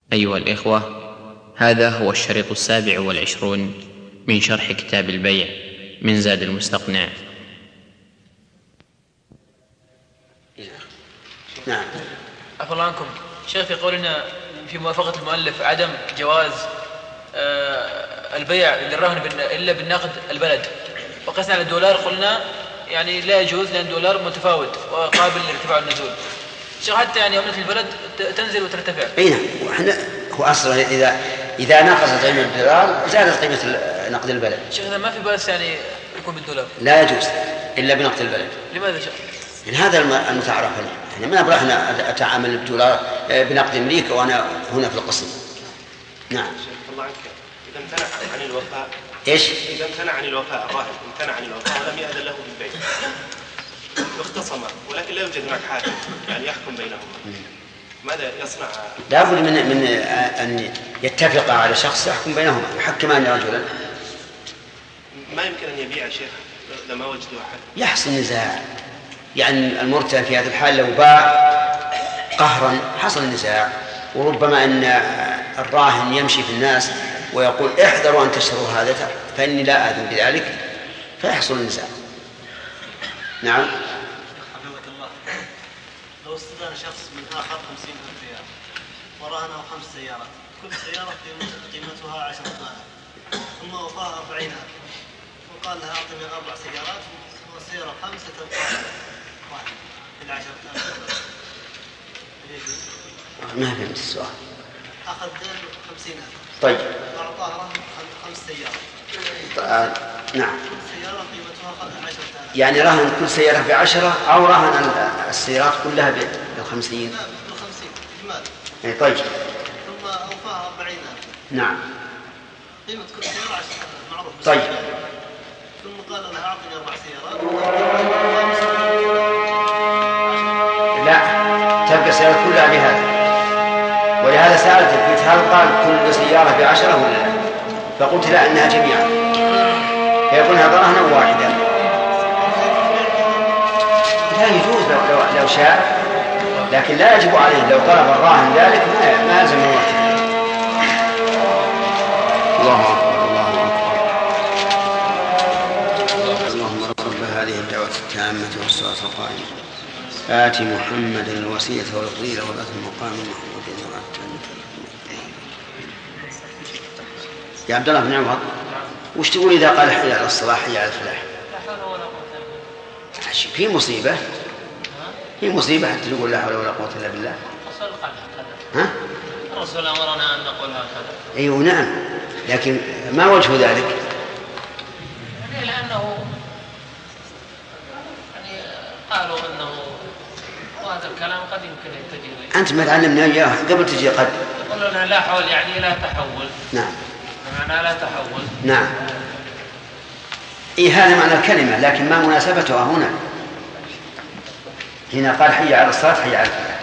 أيها الإخوة، هذا هو الشريط 27 من شرح كتاب البيع من زاد المستقنع. نعم. عفوا الله عنكم شيخ، في قولنا في موافقة المؤلف عدم جواز البيع للرهن إلا بالنقد البلد، وقسنا على الدولار قلنا يعني لا يجوز لأن الدولار متفاوت وقابل للارتفاع والنزول. شيخ حتى يعني عملة البلد تنزل وترتفع. أي نعم. هو أصلا إذا نقصت قيمة الدولار زادت قيمة نقد البلد. شيخ إذا ما في بأس يعني يكون بالدولار؟ لا يجوز إلا بنقد البلد. لماذا شيخ؟ يعني هذا المتعارف عليه. يعني ما نبغى احنا أتعامل بالدولار بنقد أمريكا وأنا هنا في القسم. نعم. شيخ الله عنك، إذا امتنع عن الوفاء. إيش؟ إذا امتنع عن الوفاء، الراهن امتنع عن الوفاء ولم يأذن له بالبيع، واختصم ولكن لا يوجد هناك حاكم يعني يحكم بينهما، ماذا يصنع؟ لا بد من أن يتفق على شخص يحكم بينهما، يحكمان رجلا. ما يمكن أن يبيع شيخ لما وجدوا أحد. يحصل نزاع، يعني المرتهن في هذه الحال لو باع قهرا حصل نزاع، وربما أن الراهن يمشي في الناس ويقول احذروا أن تشتروا هذا فإني لا آذن بذلك، فيحصل النزاع. نعم. حفظك الله، لو استدان شخص من آخر 50,000 ريال ورهنه 5 سيارات، كل سيارة قيمتها 10,000، ثم وفاها 40,000 وقال لها أعطني 4 سيارات والسيارة 5 تبقى واحد إلى 10,000. ما فهمت السؤال. أخذ 50,000. طيب. وأعطاه رهن 5 سيارات. نعم. سيارة قيمتها 10,000. يعني رهن كل سيارة ب10 أو رهن السيارات كلها ب50؟ لا ب50 إجمال. أي طيب. ثم أوفاها 40,000. نعم. قيمة كل سيارة 10 معروف. طيب. ثم قال لها أعطني 4 سيارات. لا، تبقى السيارة كلها بهذا. ولهذا سألتك قلت هل قال كل سيارة ب10 ولا لا؟ فقلت لا، أنها جميعا. فيكون هذا رهنا واحدا. لا يجوز لو شاء، لكن لا يجب عليه لو طلب الراهن ذلك ما يلزم الوقت. الله أكبر الله أكبر. اللهم رب هذه الدعوة التامة والصلاة القائمة آت محمدا الوسيلة والفضيلة وبعث المقام المحمود. يا عبد الله بن عمر، وش تقول إذا قال حي على الصلاة حي على الفلاح؟ في مصيبة، في مصيبة حتى تقول لا حول ولا قوة إلا بالله. ها؟ الرسول أمرنا أن نقول هكذا. أيوة نعم، لكن ما وجه ذلك؟ لأنه يعني قالوا أنه وهذا الكلام قد يمكن يتجه إليه. أنت ما تعلمنا إياه قبل تجي قد. يقولون لا حول يعني لا تحول. نعم. معنى لا تحول. نعم. إيه هذا معنى الكلمة، لكن ما مناسبتها هنا؟ هنا قال حي على الصلاة حي على الفلاح.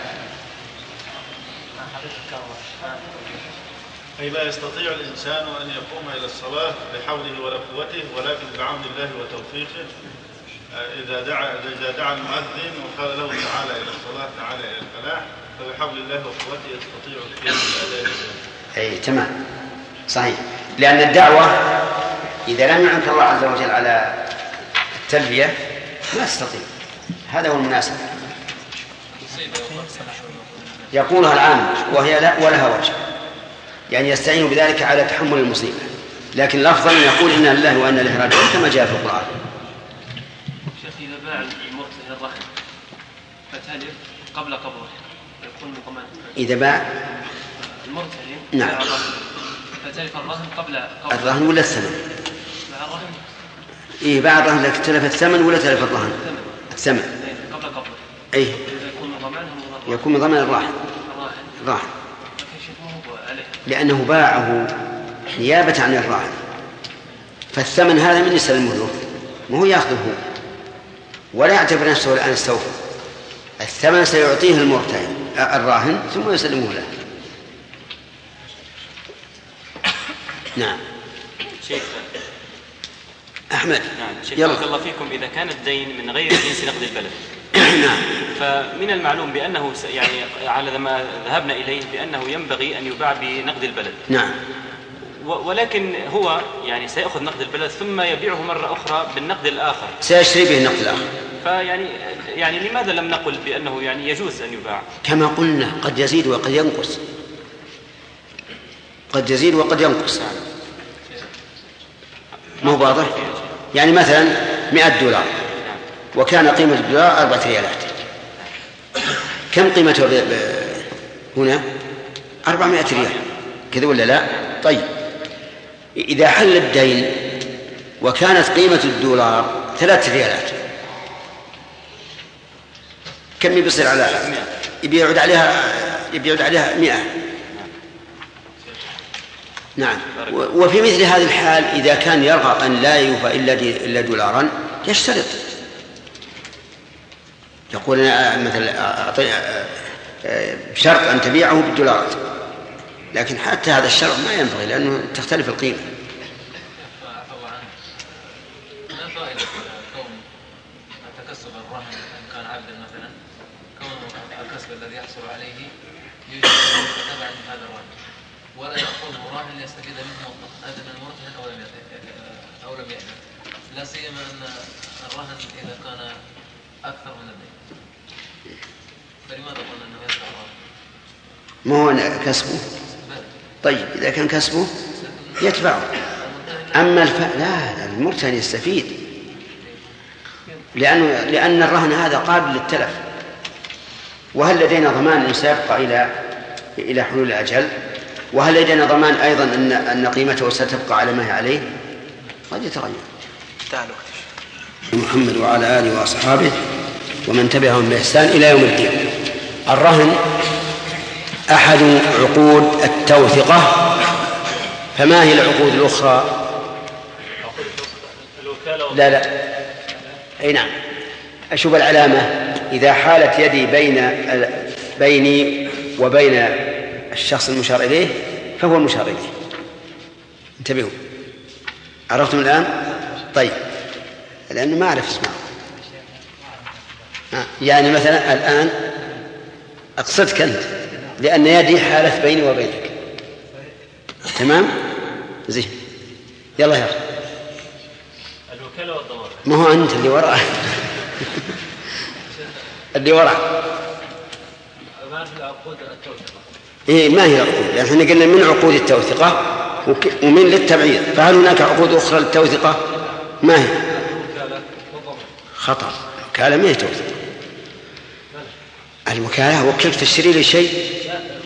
أي لا يستطيع الإنسان أن يقوم إلى الصلاة بحوله ولا قوته، ولكن بعون الله وتوفيقه إذا دعا المؤذن وقال له تعالى إلى الصلاة تعالى إلى الفلاح، فبحول الله وقوته يستطيع القيام بالأداء. أي تمام صحيح، لأن الدعوة إذا لم يعنك الله عز وجل على التلبية ما تستطيع. هذا هو المناسب. يقولها العام وهي لا ولها وجه، يعني يستعين بذلك على تحمل المصيبة، لكن الأفضل يقول إنا لله وإنا إليه راجعون كما جاء في القرآن. شيخ إذا باع المرتهن الرهن فتلف قبل قبضه يكون من ضمان. إذا باع المرتهن نعم فتلف الرهن قبل الرهن ولا الثمن؟ باع الرهن. إيه باع الرهن لكن تلف الثمن ولا تلف الرهن؟ الثمن قبل قبضه. أيه يكون من ضمانه يكون من ضمان الراهن. لأنه باعه نيابة عن الراهن، فالثمن هذا من يسلمه له، ما هو يأخذه ولا يعتبر نفسه الآن استوفى. الثمن سيعطيه المرتهن الراهن ثم يسلمه له. نعم شيخ أحمد. نعم شيخ بارك الله فيكم، إذا كان الدين من غير جنس نقد البلد نعم. فمن المعلوم بأنه يعني على ما ذهبنا إليه بأنه ينبغي أن يباع بنقد البلد. نعم. ولكن هو يعني سيأخذ نقد البلد ثم يبيعه مرة أخرى بالنقد الآخر، سيشتري به النقد الآخر. يعني لماذا لم نقل بأنه يعني يجوز أن يباع؟ كما قلنا قد يزيد وقد ينقص، قد يزيد وقد ينقص. مو واضح؟ يعني مثلا 100 دولار وكان قيمة الدولار 4 ريالات، كم قيمته هنا؟ 400 ريال، كذا ولا لا؟ طيب إذا حل الدين وكانت قيمة الدولار 3 ريالات، كم بيصير على يبيعود عليها 100. نعم. وفي مثل هذه الحال إذا كان يرغب أن لا يوفى إلا دولارا يشترط، يقول مثلا بشرط أن تبيعه بالدولارات، لكن حتى هذا الشرط ما ينبغي لأنه تختلف القيمة. ما فائدة كون تكسب الرهن إن كان عبدا مثلا، كون الكسب الذي يحصل عليه يوجد تبعا هذا الرهن ولا يأخذه الراهن ليستفيد منه هذا من المرتهن أو لم يأخذ، لا سيما أن الرهن إذا كان أكثر من الدين، فلماذا قلنا أنه يدفع الرهن؟ ما هو كسبه؟ طيب إذا كان كسبه يتبعه. أما لا المرتهن يستفيد، لأن الرهن هذا قابل للتلف، وهل لدينا ضمان أنه سيبقى إلى حلول الأجل؟ وهل لدينا ضمان أيضا أن قيمته ستبقى على ما هي عليه؟ قد يتغير. محمد وعلى آله وأصحابه ومن تبعهم بإحسان إلى يوم الدين. الرهن أحد عقود التوثقة، فما هي العقود الأخرى؟ لا أي نعم. أشوف العلامة إذا حالت يدي بيني وبين الشخص المشار إليه فهو المشار إليه. انتبهوا، عرفتم الآن؟ طيب، لأنه ما أعرف اسمه. يعني مثلا الآن أقصدك أنت، لأن يدي حالت بيني وبينك. تمام؟ زين، يلا يا أخي. الوكالة والضمان. ما هو أنت اللي وراء اللي وراء. ما في العقود التوثقة. إيه ما هي العقود؟ يعني احنا قلنا من عقود التوثقة ومن للتبعيض، فهل هناك عقود أخرى للتوثقة؟ ما هي؟ خطأ. الوكالة ما هي توثقة. الوكالة وكلت تشتري لي شيء.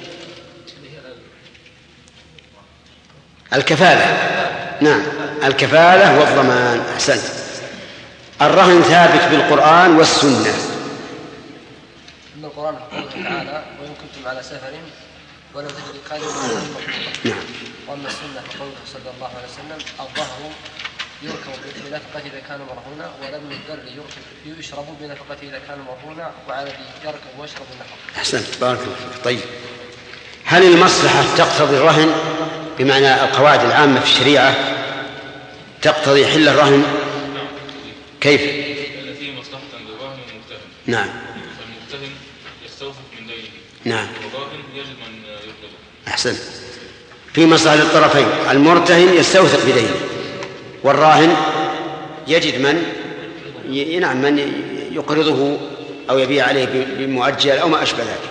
الكفالة، نعم الكفالة والضمان. أحسنت. الرهن ثابت بالقرآن والسنة. أما القرآن قوله تعالى وإن كنتم على سفر ولم تجدوا كاتبا. نعم. وأما السنة فقوله صلى الله عليه وسلم الظهر يركب بنفقته إذا كان مرهونا ولم الدر يشرب بنفقته إذا كان مرهونا وعلى الذي يركب ويشرب النفقة. أحسنت، بارك الله فيك. طيب، هل المصلحة تقتضي الرهن بمعنى القواعد العامة في الشريعة تقتضي حل الرهن؟ كيف؟ التي مصلحة للراهن والمرتهن. نعم. فالمرتهن يستوثق من دينه. نعم. والراهن يجب أن يقبضه. أحسنت. في مصلحة للطرفين، المرتهن يستوثق بدينه والراهن يجد من يقرضه أو يبيع عليه بمؤجل أو ما أشبه ذلك.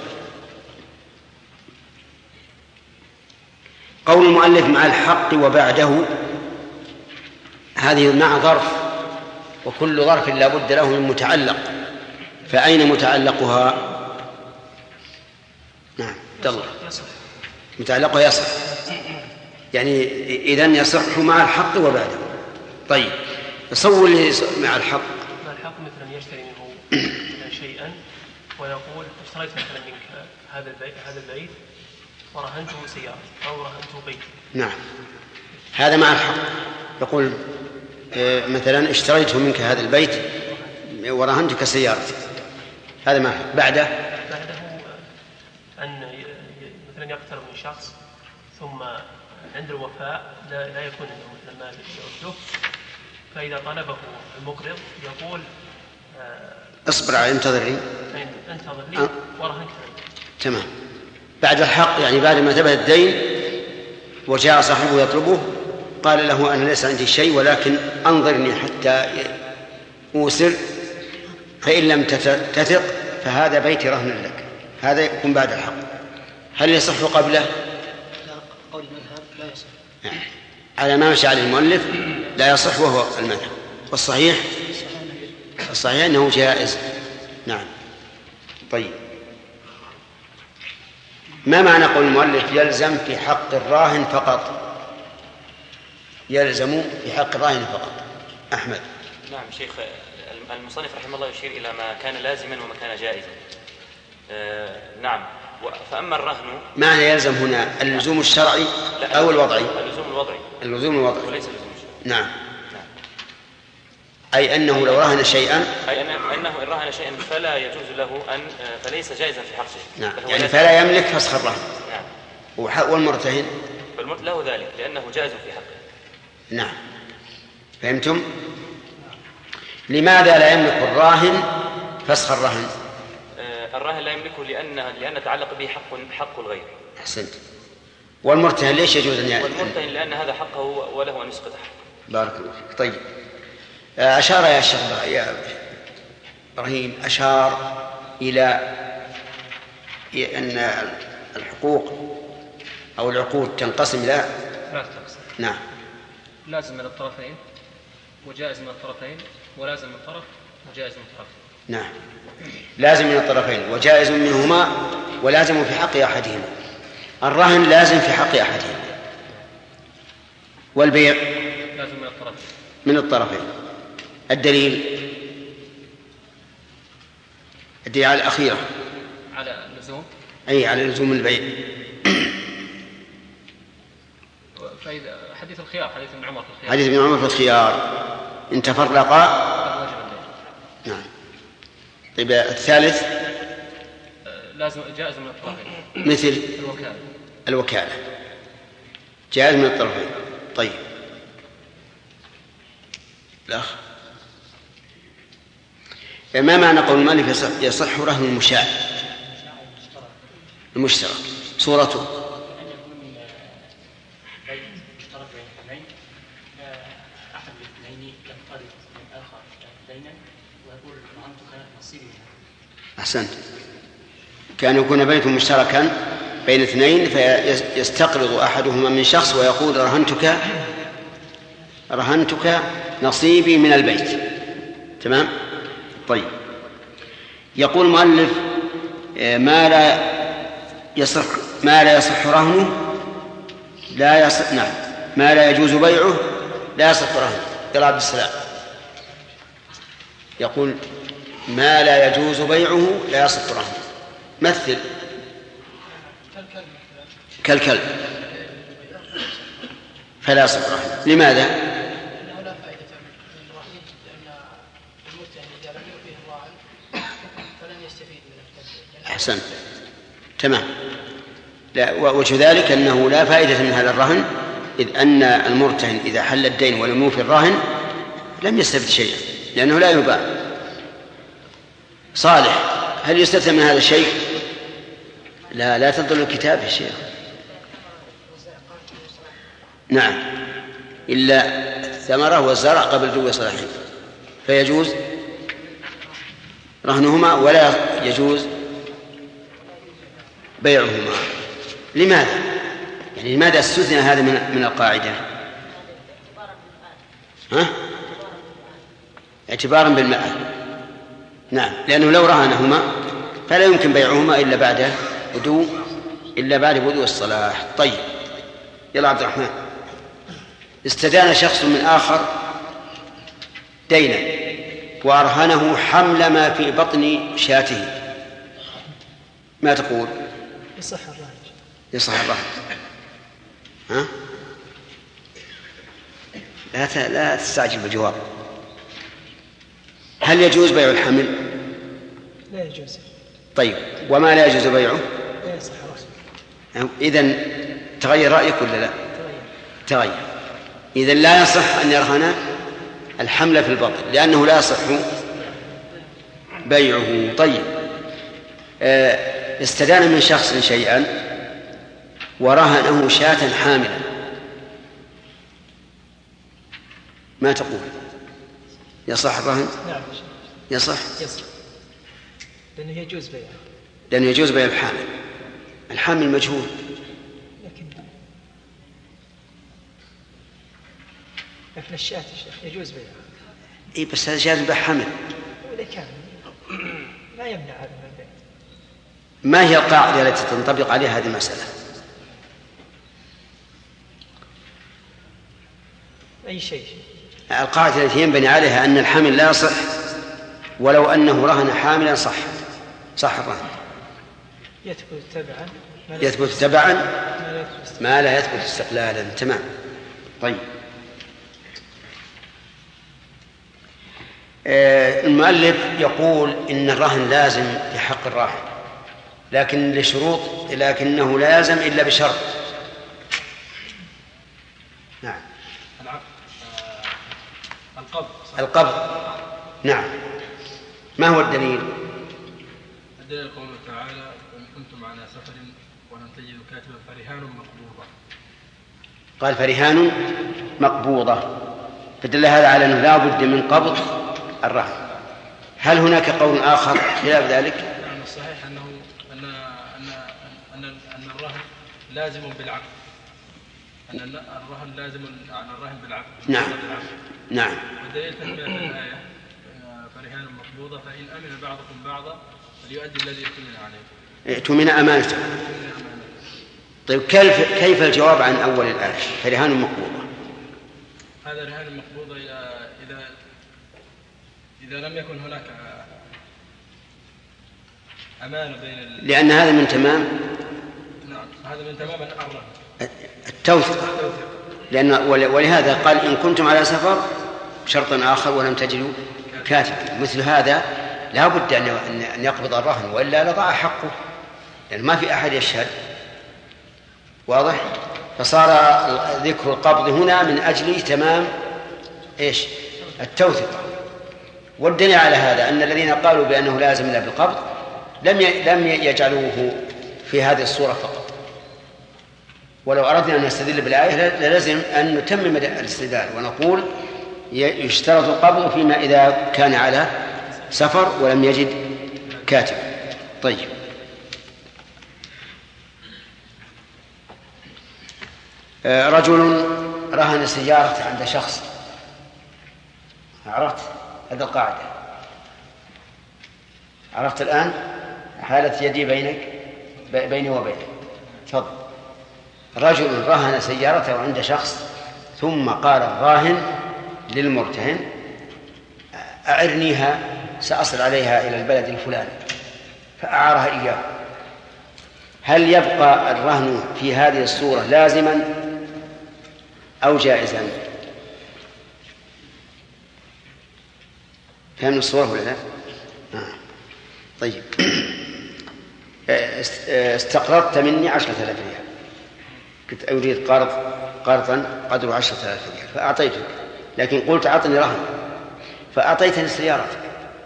قول المؤلف مع الحق وبعده، هذه مع ظرف، وكل ظرف لا بد له من متعلق، فأين متعلقها؟ نعم الله متعلقها يصح، يعني إذن يصح مع الحق وبعده. طيب تصور لي مع الحق. مع الحق مثلا يشتري منه شيئا ويقول اشتريت مثلا منك هذا البيت ورهنته سيارة أو رهنته بيت. نعم، هذا مع الحق. يقول مثلا اشتريته منك هذا البيت ورهنتك سيارتي، هذا مع الحق. بعده أن مثلا يقترب من شخص ثم عند الوفاء لا يكون عنده مثل مال يرده، فإذا طلبه المقرض يقول اصبر على انتظر لي ورهنك. تمام. بعد الحق يعني بعد ما ثبت الدين وجاء صاحبه يطلبه قال له أنا ليس عندي شيء ولكن أنظرني حتى أوسر، فإن لم تثق فهذا بيت رهن لك. هذا يكون بعد الحق. هل يصح قبله؟ قول المذهب لا يصح. على ما مشى عليه المؤلف لا يصح وهو المذهب، والصحيح أنه جائز. نعم. طيب، ما معنى قول المؤلف يلزم في حق الراهن فقط؟ يلزم في حق الراهن فقط. أحمد. نعم شيخ، المصنف رحمه الله يشير إلى ما كان لازما وما كان جائزا. نعم. فأما الرهن معنى يلزم هنا اللزوم الشرعي أو الوضعي؟ اللزوم الوضعي وليس اللزوم الشرعي. نعم. أي أنه لو رهن شيئا، أي أنه إن رهن شيئا فلا يجوز له أن فليس جائزا في حقه. نعم. يعني فلا يملك فسخ الرهن. نعم. والمرتهن له ذلك لأنه جائز في حقه. نعم. فهمتم؟ لماذا لا يملك الراهن فسخ الرهن؟ الراهن لا يملكه لأن تعلق به حق الغير. أحسنت. والمرتهن ليش يجوز أن والمرتهن لأن هذا حقه وله أن يسقط حقه. بارك الله فيك. طيب، أشار يا شيخ إبراهيم إلى أن الحقوق أو العقود تنقسم إلى 3 أقسام. نعم. لازم من الطرفين، وجائز من الطرفين، ولازم من طرف، وجائز من طرف. نعم. لازم من الطرفين وجائز منهما ولازم في حق أحدهما. الرهن لازم في حق أحدهما، والبيع لازم من الطرفين. الدليل على الأخيرة، على اللزوم، أي على لزوم البيع. فإذا حديث الخيار، حديث ابن عمر في الخيار إن تفرقا. نعم. طيب، الثالث لازم جائز من الطرفين، مثل الوكالة جائز من الطرفين. طيب، الأخ، ما معنى قول المؤلف يصح رهن المشاع المشترك؟ صورته أحد الاثنين يقترض من آخر دينا ويقول رهنتك نصيبي منها. أحسنت. كان يكون بيت مشتركا بين اثنين فيستقرض أحدهما من شخص ويقول رهنتك نصيبي من البيت. تمام. طيب، يقول المؤلف ما لا يصح رهنه لا يصح. نعم. ما لا يجوز بيعه لا يصح رهنه. يا عبد السلام يقول ما لا يجوز بيعه لا يصح رهنه. مثل كالكلب فلا يصح رهنه. لماذا؟ لأنه لا فائدة من الرهن، لأن المرتهن إذا لم يعطيه الراهن فلن يستفيد من الكلب. أحسنت. تمام. وجه ذلك أنه لا فائدة من هذا الرهن، إذ أن المرتهن إذا حل الدين ولم يوفي الراهن لم يستفد شيئا لأنه لا يباع. صالح، هل يستفهم من هذا الشيء؟ لا تضل الكتاب يا شيخ. نعم، إلا الثمرة والزرع قبل دو صلاحين فيجوز رهنهما ولا يجوز بيعهما. لماذا؟ يعني لماذا استثنى هذا من القاعدة؟ اعتبارا بالمآل. نعم، لأنه لو رهنهما فلا يمكن بيعهما إلا بعد بدو الصلاح. طيب، يلا عبد الرحمن. استدان شخص من آخر دينا وأرهنه حمل ما في بطن شاته، ما تقول؟ يصح الرهن. لا تستعجل بالجواب. هل يجوز بيع الحمل؟ لا يجوز. طيب، وما لا يجوز بيعه؟ لا يصح رهنه. إذن تغير رأيك ولا لا؟ تغير. إذن لا يصح أن يرهن الحمل في البطن لأنه لا يصح بيعه. طيب، استدان من شخص شيئا ورهنه شاة حاملا، ما تقول؟ يصح الرهن؟ نعم يصح، لأنه يجوز بيعه، لأنه يجوز بيع الحامل مجهول. لكن الشاة يجوز بيعه. إيه بس هذا جاز بحمل. وإذا كان لا يمنع هذا من البيع. ما هي القاعدة التي تنطبق عليها هذه المسألة؟ أي شيء. القاعدة التي ينبني عليها أن الحمل لا يصح ولو أنه رهن حاملا صح الرهن. يثبت تبعا ما لا يثبت استقلالا. تمام. طيب، المؤلف يقول إن الرهن لازم في حق الراهن، لكنه لا يلزم إلا بشرط. نعم. القبض. نعم. ما هو الدليل؟ الدليل قوله تعالى: وإن كنتم على سفر ولم تجدوا كاتبا فرهان مقبوضة. قال فرهان مقبوضة، فدل هذا على أنه لا بد من قبض الرهن. هل هناك قول آخر خلاف ذلك؟ نعم، الصحيح أن الرهن لازم بالعقد، أن الرهن لازم عن الرهن بالعقد. نعم. والدليل تكملة الآية: فرهان مقبوضة فإن أمن بعضكم بعضا فليؤدي الذي اؤتمن عليه. اؤتمن أمانته. طيب، كيف الجواب عن أول الآية فرهان مقبوضة؟ هذا رهان مقبوضة إذا لم يكن هناك أمانة بين لأن هذا من تمام. نعم، هذا من تمام الرهن التوثيق. ولهذا قال إن كنتم على سفر شرط آخر ولم تجدوا كاتبا. مثل هذا لا بد أن يقبض الرهن وإلا لضاع حقه، لأن ما في أحد يشهد. واضح؟ فصار ذكر القبض هنا من أجل تمام التوثيق. والدليل على هذا أن الذين قالوا بأنه لازم إلا بالقبض لم يجعلوه في هذه الصورة فقط. ولو أردنا أن نستدل بالآية لازم أن نتمم الاستدلال ونقول يشترط القبض فيما إذا كان على سفر ولم يجد كاتب. طيب، رجل رهن سيارة عند شخص. عرفت هذه القاعدة؟ عرفت الآن حالة يدي بيني وبينك. تفضل. رجل رهن سيارته عند شخص، ثم قال الراهن للمرتهن: أعرنيها سأصل عليها إلى البلد الفلاني، فأعارها إياه. هل يبقى الرهن في هذه الصورة لازما أو جائزا؟ فهمنا الصورة ولا لا؟ طيب. استقرضت مني 10,000 ريال، كنت أريد قرضا قدره 10,000 ريال فأعطيتك، لكن قلت أعطني رهن فأعطيتني سيارتك.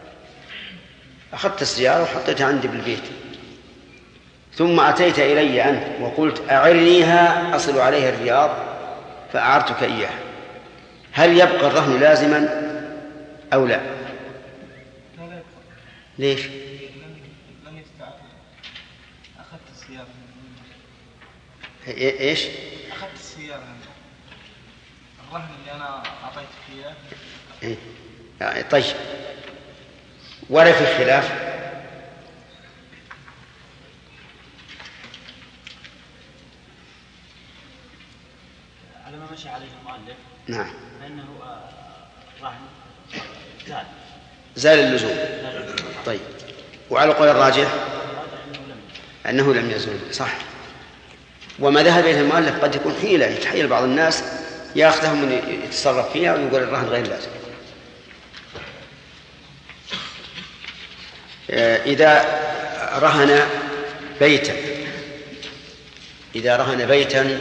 أخذت السيارة وحطيتها عندي بالبيت، ثم أتيت إلي أنت وقلت أعرنيها أصل عليها الرياض فأعرتك إياها. هل يبقى الرهن لازما أو لا؟ ليش؟ لم يستعد. أخذت السيارة. إيش؟ أخذت السيارة. الرهن اللي أنا أعطيتك إياه. طيب، ولا في خلاف؟ على ما مشي عليه المؤلف. نعم. فإنه رهن زال اللزوم. طيب، وعلى قول الراجح أنه لم يزول. صح. وما ذهب إليه المؤلف قد يكون حيلة يتحيل بعض الناس يأخذهم من يتصرف فيها ويقول الرهن غير لازم. إذا رهن بيتا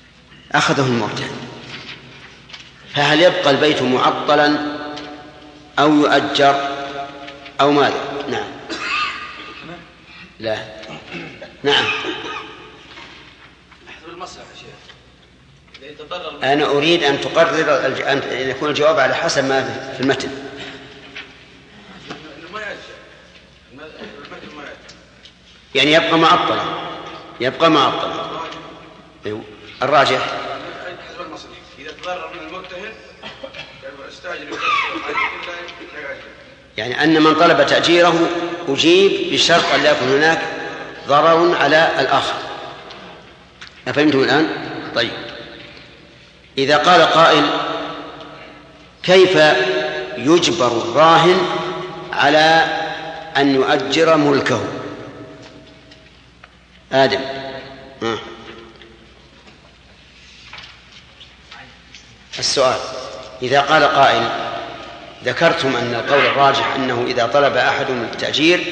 وأخذه المرتهن، فهل يبقى البيت معطلا أو يؤجر أو ماذا؟ نعم. لا. نعم. أنا أريد أن تقرر أن يكون الجواب على حسب ما في المتن. يعني يبقى معطلا. الراجح إذا تضرر من المرتهن استاجر يعني أن من طلب تأجيره أجيب بشرط أن لا يكون هناك ضرر على الآخر. أفهمتم الآن؟ طيب، إذا قال قائل كيف يجبر الراهن على أن يؤجر ملكه؟ آدم. السؤال: إذا قال قائل ذكرتم أن القول الراجح أنه إذا طلب أحد من التأجير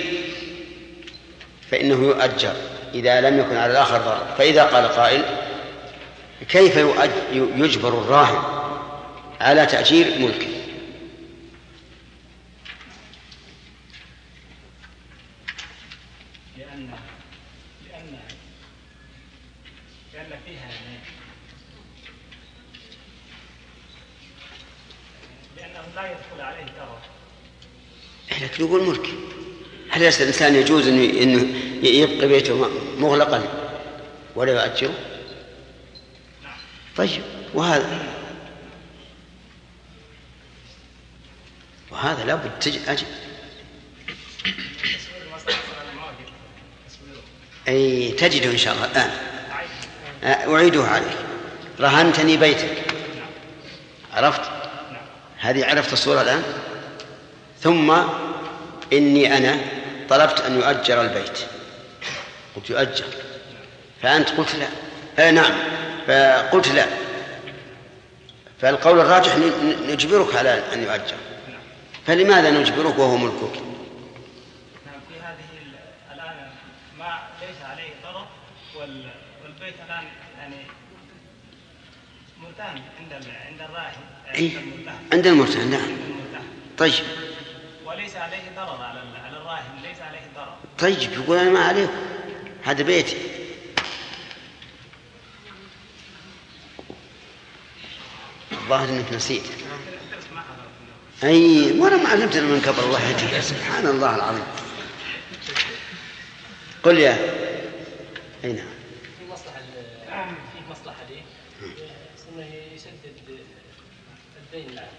فإنه يؤجر إذا لم يكن على الآخر ضرر، فإذا قال قائل كيف يجبر الراهن على تأجير ملكه؟ لأن فيها لأنه لا يدخل عليه ضرر. لكن يقول ملك. هل الإنسان يجوز أنه يبقي بيته مغلقا ولا يؤجره؟ طيب، وهذا لابد أجل. أي تجده إن شاء الله الآن. أعيده عليك. رهنتني بيتك، عرفت؟ هذه عرفت الصورة الآن. ثم إني أنا طلبت أن يؤجر البيت، قلت يؤجر، فأنت قلت لا. نعم، فقلت لا، فالقول الراجح نجبرك على أن يؤجر. فلماذا نجبرك وهو ملكك؟ في هذه الآن ما ليس عليه ضرر، والبيت الآن يعني مرتهن عند الراهن. عند المرتهن. نعم. طيب، وليس عليه ضرر على الراهن، ليس عليه ضرر. طيب، يقول أنا ما عليكم، هذا بيتي. الظاهر أنك نسيت. أي، وأنا ما علمتنا من قبل، الله يهديك. سبحان الله العظيم. قل يا أين في مصلحة لي أنه يسدد الدين له.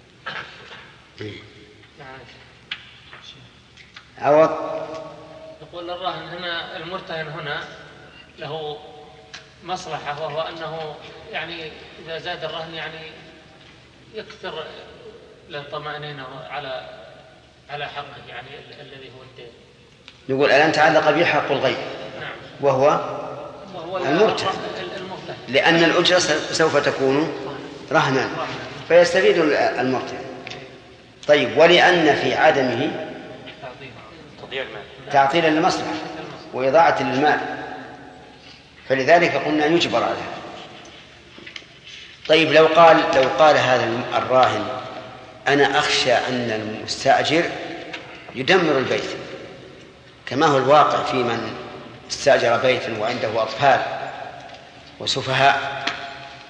عوض. يقول الراهن هنا، المرتهن هنا له مصلحة، وهو أنه يعني إذا زاد الرهن يعني يكثر للطمأنينة على حقه، يعني الذي هو الدين. يقول الآن تعلق به حق الغير. نعم. وهو المرتهن، لأن الأجرة سوف تكون رهنا فيستفيد المرتهن. طيب، ولأن في عدمه تعطيلا للمصلحة وإضاعة للمال، فلذلك قلنا يجبر عليها. طيب، لو قال هذا الراهن أنا أخشى أن المستأجر يدمر البيت، كما هو الواقع في من استأجر بيتا وعنده أطفال وسفهاء.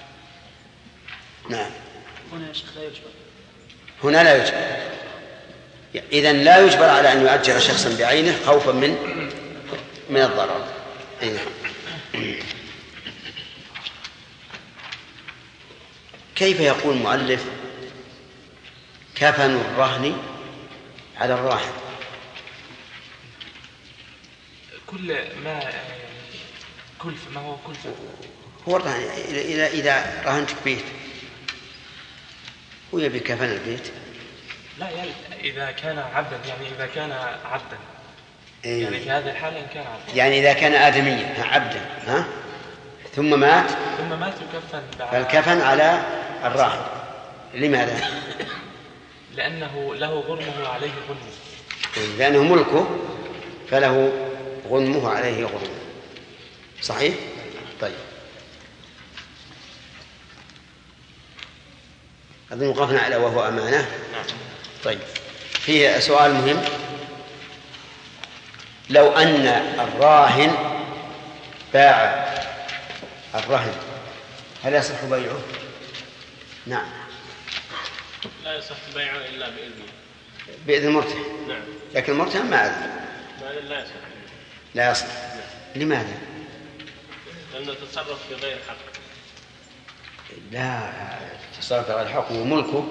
نعم. هنا يا شيخ لا يجبر. هنا لا يجبر. إذن لا يجبر على أن يؤجر شخصا بعينه خوفا من الضرر. كيف يقول المؤلف كفن الرهن على الراهن؟ كل ما كلفة، ما هو كلفة؟ هو الرهن إذا رهنتك بيت هو يبي كفن البيت. لا، يعني إذا كان عبدا، يعني إذا كان عبدا، يعني في هذه الحالة إن كان عبدا، يعني إذا كان آدميا عبدا ثم مات يكفن فالكفن على الراهن. لماذا؟ لأنه له غرمه عليه غنمه، لأنه ملكه فله غنمه عليه غنمه. صحيح؟ طيب، أظن وقفنا على وهو أمانة. طيب. فيه سؤال مهم. لو أن الراهن باع الرهن هل يصح بيعه؟ نعم. لا يصح بيعه إلا بإذنه. بإذن المرتهن. نعم. لكن المرتهن ما أذن. لا يصح. لا يصح. لماذا؟ لأنه تصرف بغير حق. لا، تصرف بغير حق وملكه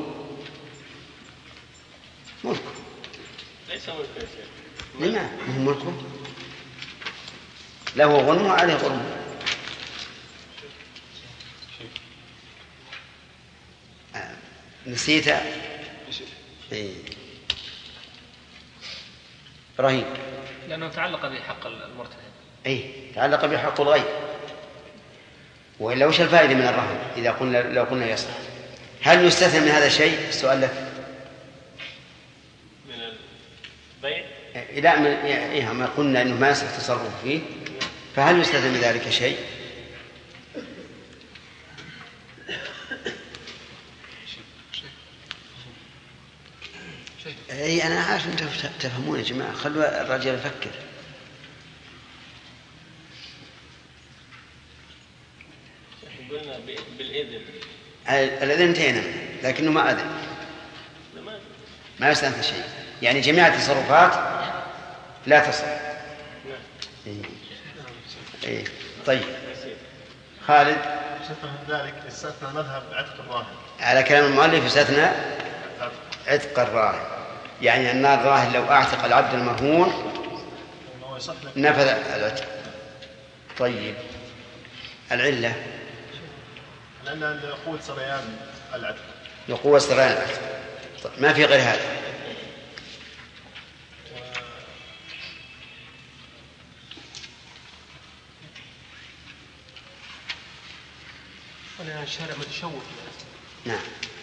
ليس ملكه يا شيخ. لما هو ملكه؟ له غنم وعليه غنم. نسيت؟ إبراهيم. لأنه تعلق بحق المرتهن. تعلق بحق الغير. وإلا وش الفائدة من الرهن إذا لو قلنا يصح؟ هل يستثنى من هذا الشيء؟ السؤال لك. من البيع؟ لا، من ما قلنا إنه ما يصح التصرف فيه، فهل يستثنى من ذلك شيء؟ أنا عارف أنتم تفهمون يا جماعة، خلوا الرجال يفكر. قلنا بالإذن. الإذن انتهينا، لكنه ما أذن، ما يستثنى شيء، يعني جميع التصرفات لا تصح. طيب خالد. ذلك استثنى مذهب عتق الراهن. على كلام المؤلف استثنى عتق الراهن، يعني أن الراهن لو أعتق العبد المرهون نفذ العتق. طيب العلة؟ لأن يقول سريان العتق. يقول سريان العتق. طيب ما في غير هذا. ولا الشارع متشوف. نعم.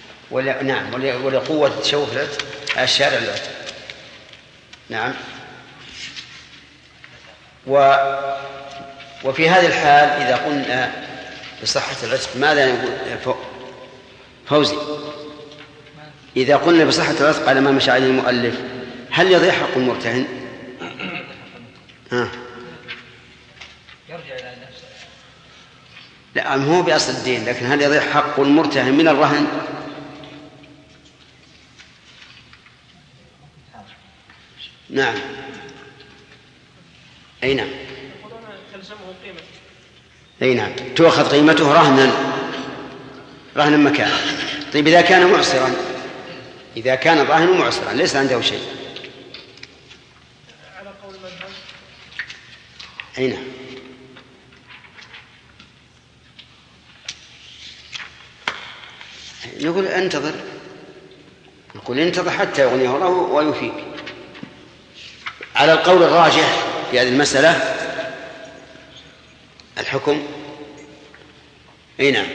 ولقوة تشوف الشارع العتق. نعم. وفي هذه الحال إذا قلنا بصحة العتق ماذا نقول فوزي؟ إذا قلنا بصحة العتق على ما مشى عليه المؤلف هل يضيع حق المرتهن؟ يرجع إلى نفسه. لا، هو بأصل الدين، لكن هل يضيع حق المرتهن من الرهن؟ نعم. أي نعم. أي نعم، تؤخذ قيمته رهنا مكانه. طيب إذا كان معسرا، إذا كان الراهن معسرا ليس عنده شيء. على قول المذهب. أي نعم. نقول انتظر، حتى يغنيه الله ويوفيك. على القول الراجح في هذه المسألة الحكم أي نعم،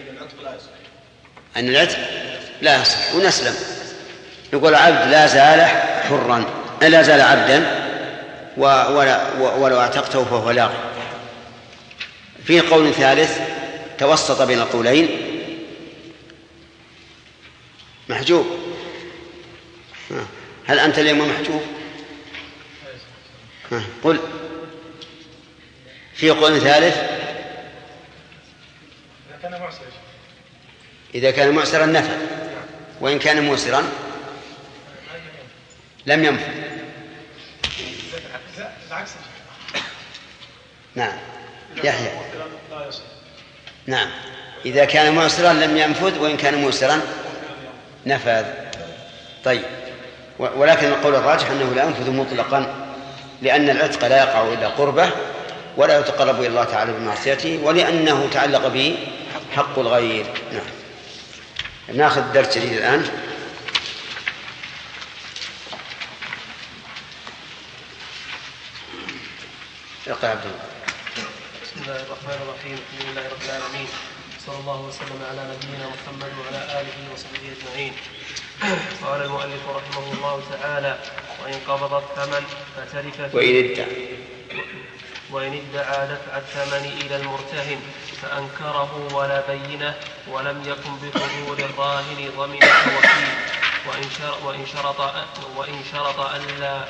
أن العتق لا يصح ونسلم. نقول عبد لا زال حرا، لا زال عبدا ولو اعتقته فهو لاغ. في قول ثالث توسط بين القولين، محجوب. هل أنت اليوم محجوب؟ قل. في قول ثالث إذا كان معسرا نفذ، وإن كان موسرا لم ينفذ. نعم يحيى. نعم، إذا كان معسرا لم ينفذ، وإن كان موسرا نفذ. طيب، ولكن القول الراجح أنه لا ينفذ مطلقا، لأن العتق لا يقع إلا قربه، ولا يتقرب إلى الله تعالى بمعصيته، ولأنه تعلق به حق الغير. نعم. ناخذ درس جديد الآن. اقرأ عبد الله. بسم الله الرحمن الرحيم. الحمد لله رب العالمين، صلى الله وسلم على نبينا محمد وعلى آله وصحبه أجمعين. قال المؤلف رحمه الله تعالى: وإن قبض الثمن فترك وإن ادعى دفع الثمن إلى المرتهن فأنكره ولا بينه ولم يكن بحضور الراهن ضمن وكيل، وإن شرط ألا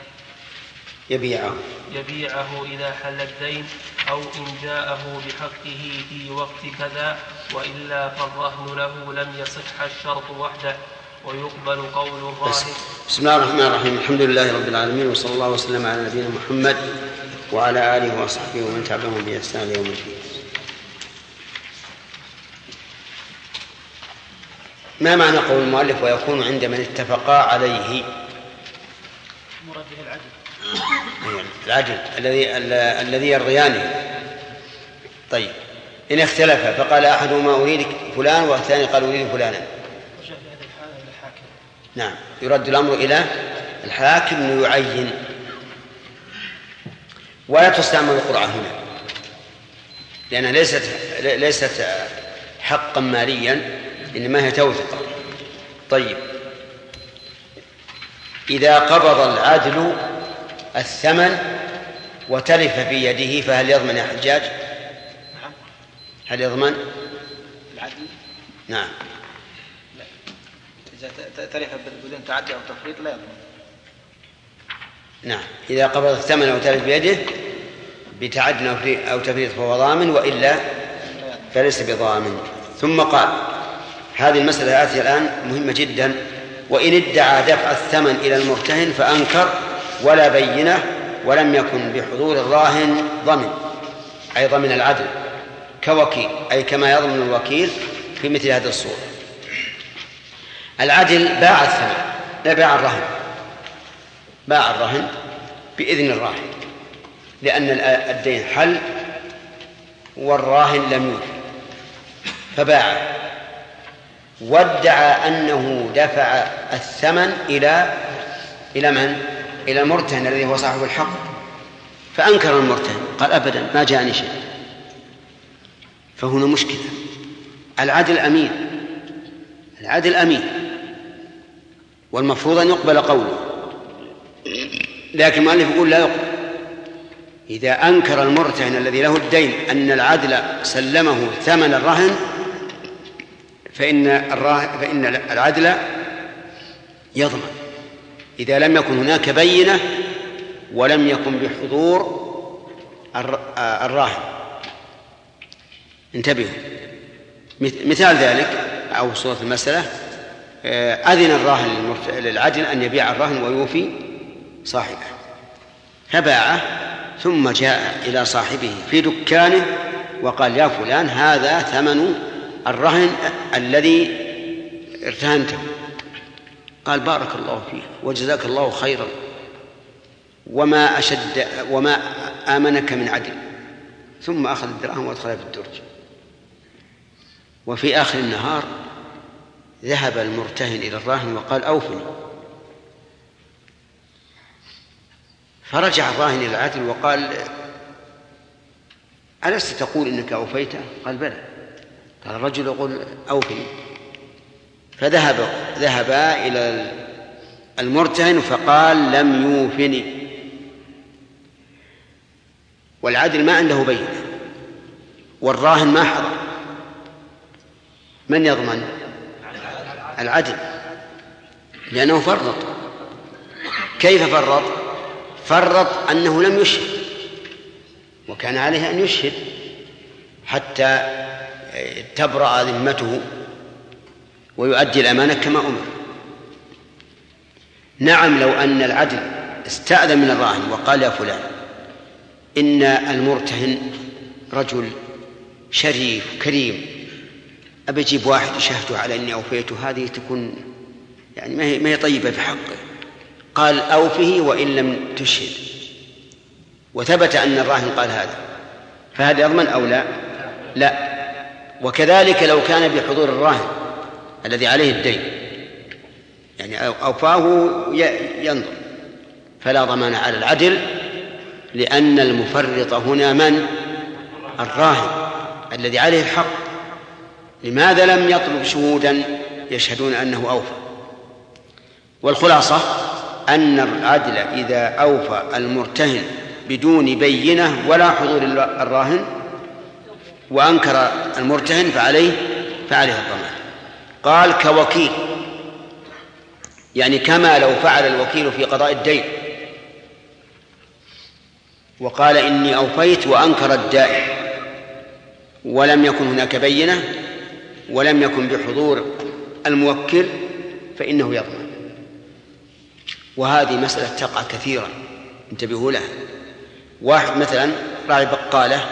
يبيعه إذا حل الدين أو إن جاءه بحقه في وقت كذا، وإلا فالرهن له لم يصح الشرط وحده ويقبل قول الراهن. بسم الله الرحمن الرحيم. الحمد لله رب العالمين، وصلى الله وسلم على نبينا محمد وعلى آله وصحبه ومن تبعهم بإحسان يوم الدين. ما معنى قول المؤلف ويكون عند من اتفقا عليه؟ مراد به العدل الذي يرضيانه. طيب، إن اختلف فقال أحدهما أريد فلان والثاني قال أريد فلانا، نعم، يرد الأمر إلى الحاكم ليعين. ولا تستعمل القرعة هنا لأنها ليست حقا ماليا، إنما هي توثقة. طيب، إذا قبض العدل الثمن وتلف في يده فهل يضمن يا حجاج؟ هل يضمن العدل؟ نعم. لا، إذا تلف بدون تعدي أو تفريط لا يضمن. نعم، إذا قبض الثمن وتلف بيده بتعد أو تفريط فهو ضامن، وإلا فليس بضامن. ثم قال هذه المسألة آتية الآن مهمة جدا: وإن ادعى دفع الثمن إلى المرتهن فأنكر ولا بينة ولم يكن بحضور الراهن ضمن، أي ضمن العدل كوكيل، أي كما يضمن الوكيل في مثل هذه الصورة. العدل باع الثمن، لا باع الرهن، باع الرهن بإذن الراهن، لأن الدين حل والراهن لم يوفي فباع، وادعى أنه دفع الثمن إلى من؟ إلى المرتهن الذي هو صاحب الحق، فأنكر المرتهن، قال أبدا ما جاءني شيء. فهنا مشكلة. العدل أمين، العدل أمين، والمفروض أن يقبل قوله، لكن المؤلف يقول لا يقبل. إذا أنكر المرتهن الذي له الدين أن العدل سلمه ثمن الرهن فإن العدل يضمن إذا لم يكن هناك بينة ولم يكن بحضور الراهن. انتبهوا، مثال ذلك أو صورة المسألة: أذن الراهن للعدل أن يبيع الراهن ويوفي صاحبه، فباعه، ثم جاء إلى صاحبه في دكانه وقال: يا فلان، هذا ثمن الرهن الذي ارتهنته. قال: بارك الله فيك وجزاك الله خيرا، وما آمنك من عدل. ثم أخذ الدراهم وأدخلها في الدرج. وفي آخر النهار ذهب المرتهن إلى الراهن وقال: أوفني. فرجع الراهن إلى العدل وقال: ألست تقول إنك أوفيته؟ قال: بلى. قال الرجل: يقول أوفني. فذهبا إلى المرتهن فقال: لم يوفني. والعدل ما عنده بينة والراهن ما حضر، من يضمن؟ العدل، لأنه فرط. كيف فرط؟ فرط أنه لم يشهد، وكان عليه أن يشهد حتى تبرأ ذمته ويؤدي الأمانة كما أمر. نعم، لو أن العدل استأذن من الراهن وقال: يا فلان، إن المرتهن رجل شريف كريم، أبي أجيب واحد يشهد على أني أوفيته، هذه تكون يعني ما هي طيبة في حقه. قال: أوفه وإن لم تشهد، وثبت أن الراهن قال هذا، فهل يضمن أو لا؟ لا. وكذلك لو كان بحضور الراهن الذي عليه الدين، يعني أوفاه ينظر، فلا ضمان على العدل، لأن المفرط هنا من؟ الراهن الذي عليه الحق. لماذا لم يطلب شهودا يشهدون أنه أوفى؟ والخلاصة أن العدل إذا أوفى المرتهن بدون بينة ولا حضور الراهن وأنكر المرتهن فعليه الضمان. قال: كوكيل، يعني كما لو فعل الوكيل في قضاء الدين وقال إني أوفيت وأنكر الدائن ولم يكن هناك بينة ولم يكن بحضور الموكل فإنه يضمن. وهذه مسألة تقع كثيرا، انتبهوا لها. واحد مثلا راعي بقالة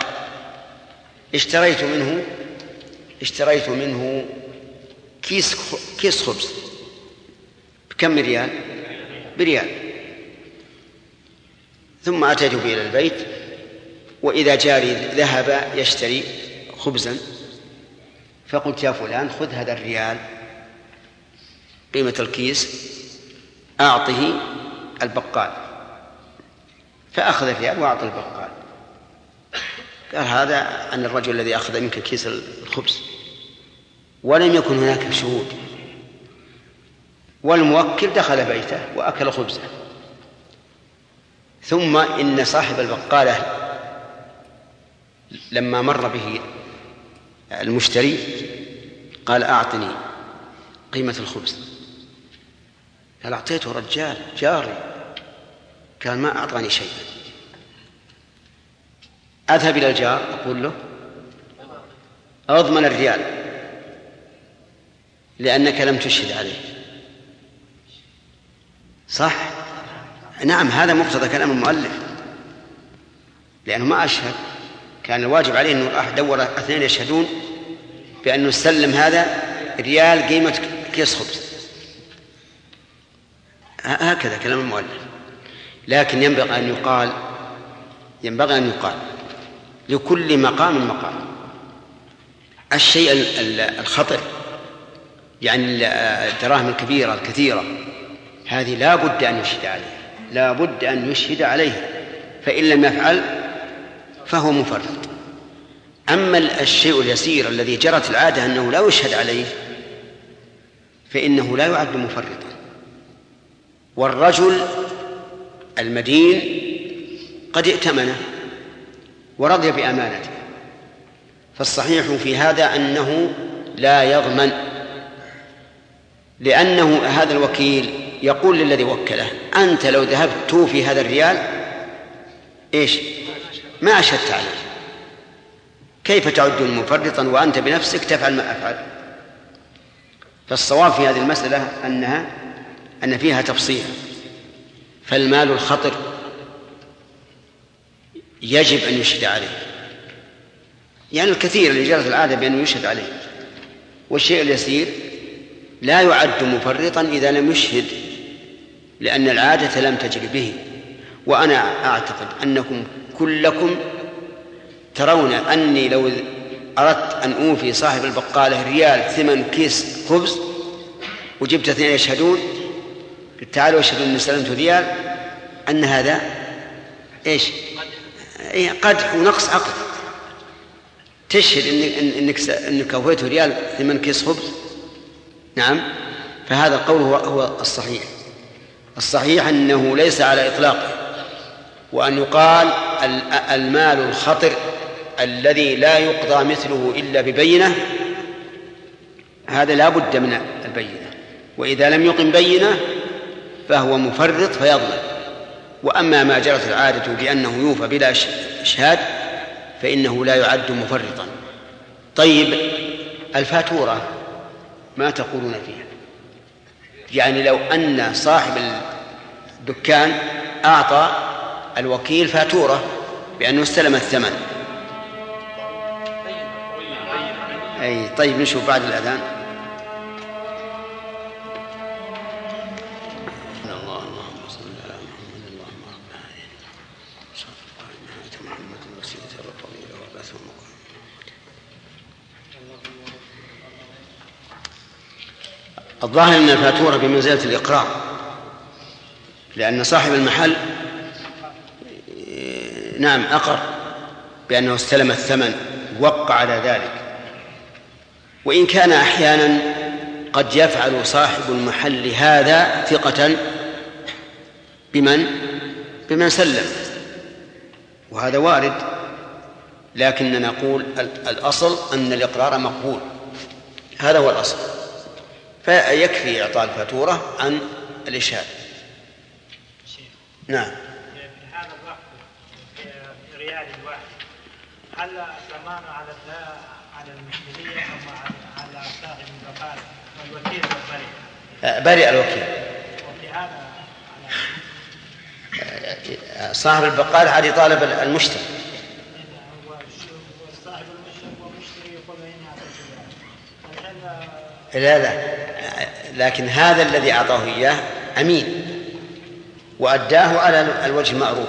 اشتريت منه كيس خبز بكم ريال؟ بريال. ثم أتيت به إلى البيت وإذا جاري ذهب يشتري خبزا، فقلت يا فلان خذ هذا الريال قيمة الكيس أعطه البقال، فأخذ الريال وأعطى البقال. قال هذا عن الرجل الذي أخذ منك كيس الخبز، ولم يكن هناك شهود، والموكل دخل بيته وأكل خبزه. ثم إن صاحب البقالة لما مر به المشتري قال أعطني قيمة الخبز. قال أعطيته رجال جاري، قال ما أعطاني شيء. أذهب إلى الجار أقول له أضمن الريال لأنك لم تشهد عليه. صح؟ نعم، هذا مقتضى كلام المؤلف، لأنه ما أشهد. كان الواجب عليه أنه راح دور 2 يشهدون بأنه سلم هذا ريال قيمة كيس خبز. هكذا كلام المؤلف. لكن ينبغي أن يقال لكل مقام مقام. الشيء الخطر يعني الدراهم الكبيرة الكثيرة هذه لا بد أن يشهد عليها، فإن لم يفعل فهو مفرط. أما الشيء اليسير الذي جرت العادة أنه لا يشهد عليه فإنه لا يعد مفرطا. والرجل المدين قد ائتمنه ورضي بأمانته، فالصحيح في هذا أنه لا يضمن، لأنه هذا الوكيل يقول للذي وكله أنت لو ذهبت توفي هذا الريال ما أشهدت عليه، كيف تعد مفرطا وأنت بنفسك تفعل ما أفعل؟ فالصواب في هذه المسألة أن فيها تفصيل. فالمال الخطر يجب أن يشهد عليه، يعني الكثير اللي جرت العادة بأنه يشهد عليه، والشيء اليسير لا يعد مفرطا إذا لم يشهد، لأن العادة لم تجري به. وأنا أعتقد أنكم كلكم ترون أني لو أردت أن أوفي صاحب البقالة ريال ثمن كيس خبز وجبت 2 يشهدون تعالوا يشهدون أني سلمت ريال، أن هذا قدح ونقص عقل. تشهد إنك أوفيت ريال ثمن كيس خبز؟ نعم. فهذا القول هو الصحيح أنه ليس على إطلاقه، وأن يقال المال الخطر الذي لا يقضى مثله إلا ببينة، هذا لا بد من البينة، وإذا لم يقم بينة فهو مفرط فيضمن. وأما ما جرت العادة بأنه يوفى بلا إشهاد فإنه لا يعد مفرطا. طيب، الفاتورة ما تقولون فيها؟ يعني لو أن صاحب الدكان أعطى الوكيل فاتورة بأنه استلم الثمن، طيب نشوف بعد الأذان. الظاهر أن الفاتورة بمنزلة الإقرار، لأن صاحب المحل نعم أقر بأنه استلم الثمن وقع على ذلك. وإن كان أحيانا قد يفعل صاحب المحل هذا ثقة بمن سلم، وهذا وارد، لكننا نقول الأصل أن الإقرار مقبول، هذا هو الأصل. فيكفي إعطاء الفاتورة عن الإشهاد. نعم. في هذا الوقت في ريال الواحد هل ضمان على المشتري أو على صاحب البقالة والوكيل برئ الوكيل. وفي هذا صاحب البقالة عاد يطالب المشتري. صاحب المشتري يقول لا لكن هذا الذي أعطاه إياه أمين وأداه على الوجه المعروف،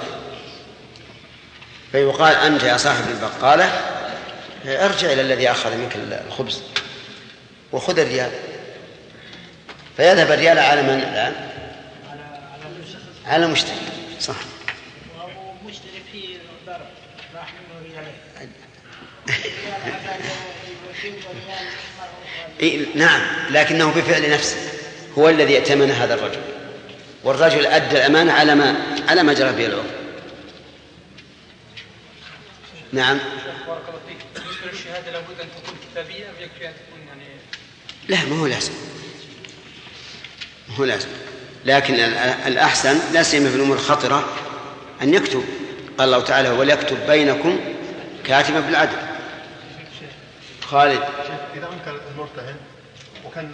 فيقال أنت يا صاحب البقالة ارجع إلى الذي أخذ منك الخبز وخذ الريال، فيذهب الريال على من الآن؟ على المشتري. صح. ومشتري فيه ضرب راح منه ريالين. نعم، لكنه بفعل نفسه، هو الذي ائتمن هذا الرجل، والرجل أدى الأمانة على ما جرى به العرف. نعم. بارك الله فيك. بالنسبة للشهادة لابد أن تكون كتابية أم يكفي أن تكون يعني؟ لا، ما هو لازم، لكن الأحسن لا سيما في الأمور الخطرة أن يكتب. قال الله تعالى: وليكتب بينكم كاتبا بالعدل. خالد. إذا أنكر المرتهن وكان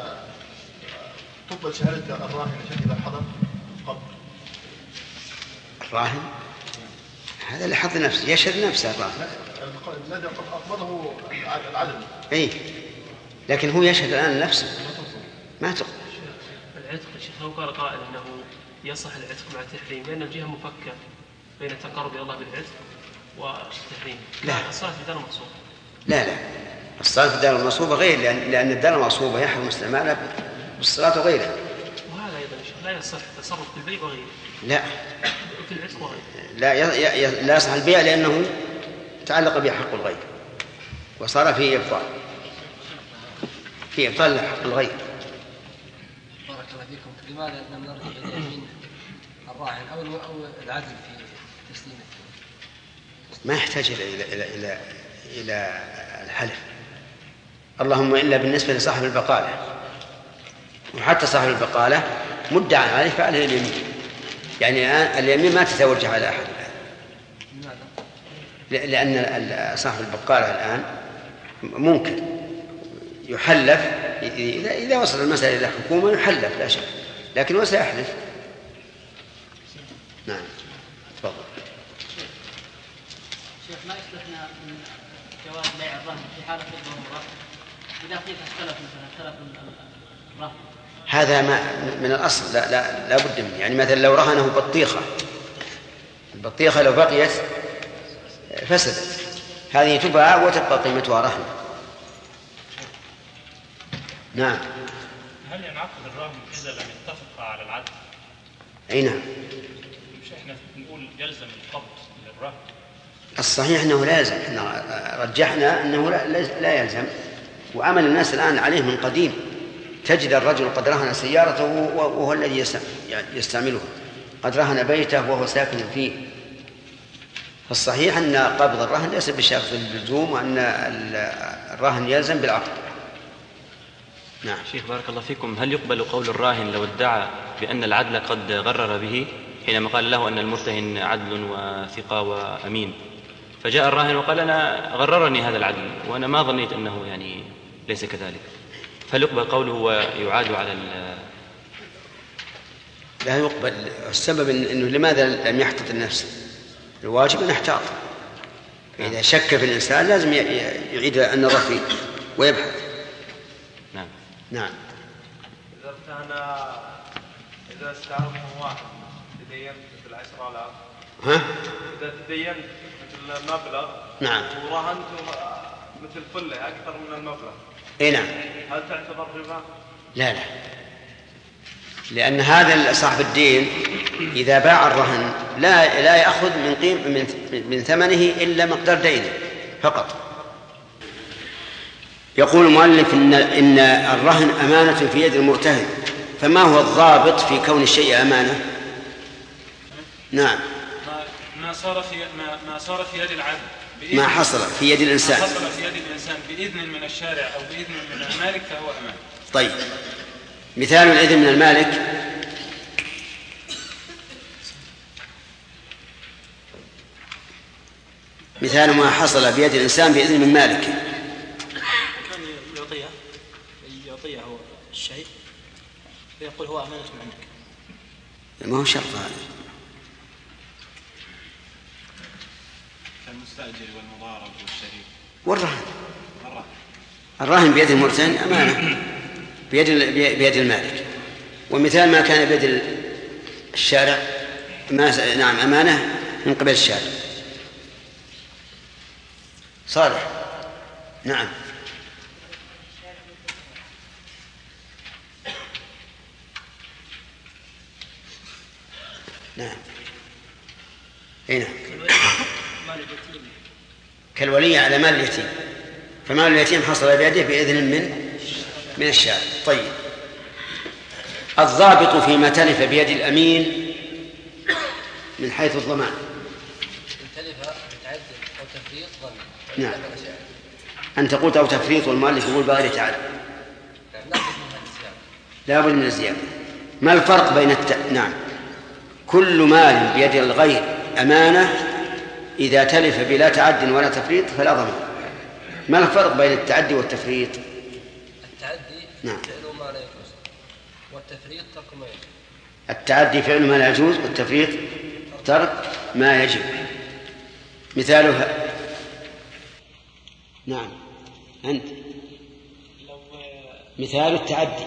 تقبل شهادة الراهن إذا حضر قبل الراهن، هذا اللي حضر نفسه يشهد نفسه الراهن الذي أقبضه العدل. إيه، لكن هو يشهد الآن نفسه ما تقبل. العتق الشيخ لو قال قائل أنه يصح العتق مع التحريم لأن الجهة مفكة بين التقرب إلى الله بالعتق والتحريم. لا، الصلاة في دار المغصوبة. لا، الصلاة في الدار المغصوبة غير، لأن الدار المغصوبة يحرم استعمالها بالصلاة وغيرها. وهذا أيضا لا يصح التصرف في البيع وغيره. لا، في العتق وغيره. لا يصح البيع لأنه تعلق به حق الغير وصار فيه إبطال حق الغير. بارك الله فيكم. لماذا لم نرجع إلى يمين الراهن أو العدل في تسليمه؟ ما يحتاج إلى الحلف، اللهم إلا بالنسبة لصاحب البقالة، وحتى صاحب البقالة مدعى عليه فعليه اليمين، يعني اليمين ما تتوجه على أحد. لأن صاحب البقالة الآن ممكن يحلف إذا وصل المسألة إلى حكومة يحلف لا شك، لكن وسيحلف. نعم، تفضل. شيخ، ما يستثنى من جواز بيع الرهن في حالة الضرورة إذا قيل اختلف الرهن؟ هذا ما من الأصل لا بد منه. يعني مثلا لو رهنه البطيخة لو بقيت فسدت، هذه تباع وتبقى قيمتها رهن. نعم. هل ينعقد الرهن إذا لم يتفق على العدل؟ أي نعم. مش احنا نقول يلزم القبض للرهن؟ الصحيح أنه لا يلزم، احنا رجحنا أنه لا يلزم، وعمل الناس الآن عليه من قديم. تجد الرجل قد رهن سيارته وهو الذي يستعملها، قد رهن بيته وهو ساكن فيه. فالصحيح أن قبض الرهن ليس بشرط اللزوم، وأن الرهن يلزم بالعقد. نعم. شيخ بارك الله فيكم، هل يقبل قول الراهن لو ادعى بأن العدل قد غرر به حينما قال له أن المرتهن عدل وثقة وأمين، فجاء الراهن وقال أنا غررني هذا العدل وأنا ما ظنيت أنه يعني ليس كذلك، فهل يقبل قوله ويعاد على لا يقبل. السبب أنه لماذا لم يحتط النفس؟ الواجب أن يحتاط. إذا شك في الإنسان لازم يعيد النظر فيه ويبحث. نعم. نعم. إذا استعرضنا واحد تدينت مثل 10,000. ها؟ إذا تدينت مثل المبلغ. نعم. ورهنت مثل فلة أكثر من المبلغ. إيه نعم. هل تعتبر ربا؟ لا، لأن هذا صاحب الدين إذا باع الرهن لا يأخذ من ثمنه إلا مقدار دينه فقط. يقول المؤلف إن الرهن أمانة في يد المرتهن، فما هو الضابط في كون الشيء أمانة؟ نعم. ما صار في يد العبد، ما حصل في يد الإنسان، ما حصل في يد الإنسان بإذن من الشارع أو بإذن من المالك فهو أمانة. طيب، مثال الإذن من المالك مثال ما حصل بيد الإنسان بإذن من مالكه. كان يعطيه هو الشيء ويقول هو أمانة عندك. ما هو شرط هذا. المستأجر والمضارب والشريك والرهن. الراهن بيد المرتهن أمانة بيد المالك. ومثال ما كان بيد الشارع نعم أمانة من قبل الشارع. صالح. نعم. نعم. هنا كالولي على مال اليتيم، فمال اليتيم حصل بيده بإذن من الشارع. طيب، الضابط فيما تلف بيد الأمين من حيث الضمان. تلف بتعدد أو تفريط ضمن. نعم. أنت قلت أو تفريط والمؤلف يقول بغير تعدد. لا بد من الزيادة. ما الفرق بين نعم. كل مال بيد الغير أمانة إذا تلف بلا تعد ولا تفريط فلا ضمان. ما الفرق بين التعدي والتفريط؟ التعدي نعم. فعل ما لا يجوز، والتفريط ترك ما يجوز. التعدي فعل ما لا يجوز، والتفريط ترك ما يجب. مثالها نعم أنت مثال التعدي.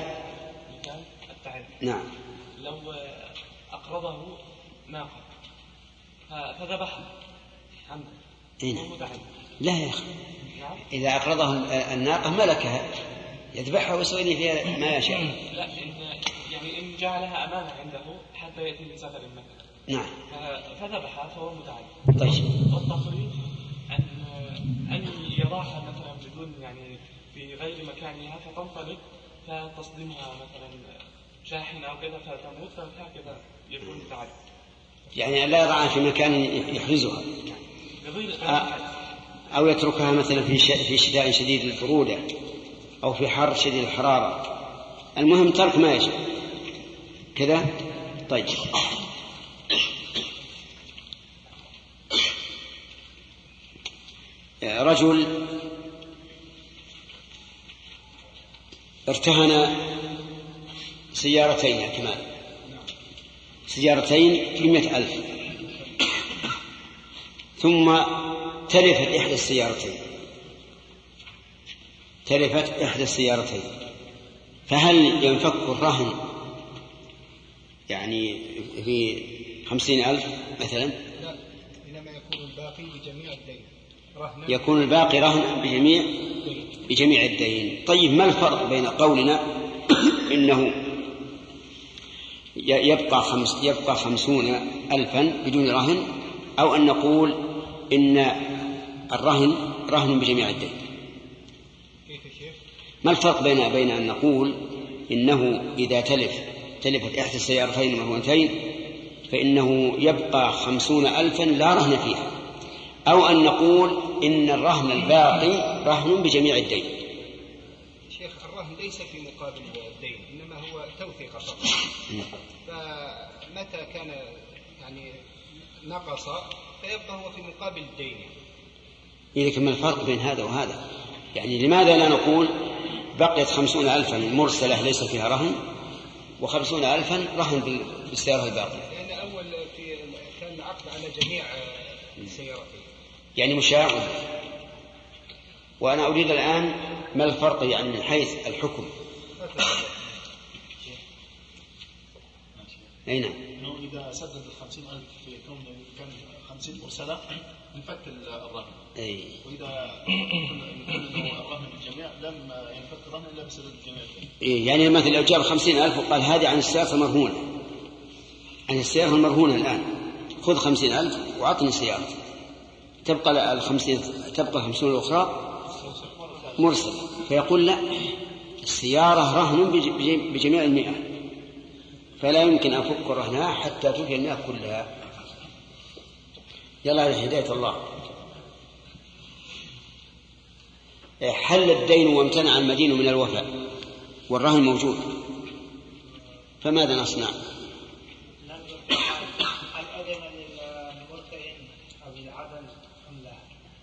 نعم. لو أقرضه ناقة فذبحها عمدا. لا يا أخي، إذا أقرضه الناقة ملكها يذبحها ويسوي لي فيها ما يشاء. لا، يعني إن جعلها أمانة عنده حتى يأتي لسفر مثلا. نعم. فذبحها فهو متعدي. طيب. والتفريط أن يضعها مثلا بدون يعني في غير مكانها فتنطلق فتصدمها مثلا شاحن أو كذا فتموت، فهكذا يكون متعدي. يعني لا يضعها في مكان يحرزها أو يتركها مثلا في شتاء شديد البرودة أو في حر شديد الحرارة. المهم ترك ما يجب كذا. طيب، رجل ارتهن سيارتين يا كمال، سيارتين ب100,000، ثم تلفت إحدى السيارتين، فهل ينفك الرهن يعني في 50,000 مثلا؟ لا، إنما يكون الباقي بجميع الدين. يكون الباقي رهن بجميع الدين. طيب، ما الفرق بين قولنا إنه يبقى 50,000 بدون رهن، أو أن نقول إن الرهن رهن بجميع الدين؟ ما الفرق بين أن نقول إنه إذا تلفت إحدى السيارتين مرتين فإنه يبقى 50,000 لا رهن فيها، أو أن نقول إن الرهن الباقي رهن بجميع الدين؟ شيخ، الرهن ليس في مقابل الدين، إنما هو توثيق فقط. فمتى كان يعني نقص فيبقى هو في مقابل الدين. إذا ما الفرق بين هذا وهذا؟ يعني لماذا لا نقول بقيت 50,000 مرسلة ليس فيها رهن، و50,000 رهن بالسيارة الباقية؟ لأن أول كان عقد على جميع السيارتين، يعني مشاع. وأنا أريد الآن ما الفرق يعني من حيث الحكم. أين؟ إنه إذا سدد 50,000 في كون كان 50 مرسلة ينفك الرهن. أي. وإذا كان الرهن بالجميع لم ينفك الرهن إلا بسدد الجميع. يعني مثل لو جاب 50,000 وقال هذه عن السيارة المرهونة، عن السيارة المرهونة الآن خذ 50,000 وعطني سيارة، تبقى 50 الأخرى مرسل، فيقول لا، السيارة رهن بجميع 100، فلا يمكن أن أفك رهنها حتى تفي 100 كلها. يلا على هداية الله. حل الدين وامتنع المدين من الوفاء والرهن موجود، فماذا نصنع؟ الأذن للمرتهن أو العدل أم لا؟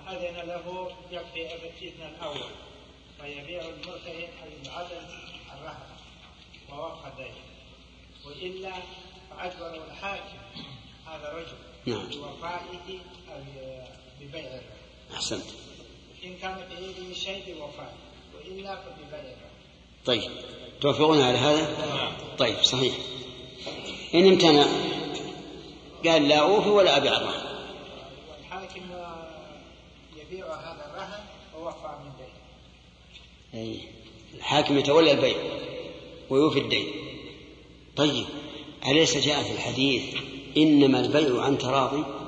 أذن له يكفي الإذن الأول فيبيع المرتهن العدل الرهن ووقف الدين، وإلا فأجبر الحاكم هذا الرجل بوفائه أو ببيع الرهن. أحسنت. إن كان في يده شيء بوفائه وإلا فببيع الرهن. طيب توافقون على هذا؟ طيب صحيح. إن امتنع قال لا أوفي ولا أبيع الرهن، والحاكم يبيع هذا الرهن ووفى من دين. الحاكم يتولى البيع ويوفي الدين. طيب أليس جاء في الحديث إنما البيع عن تراض؟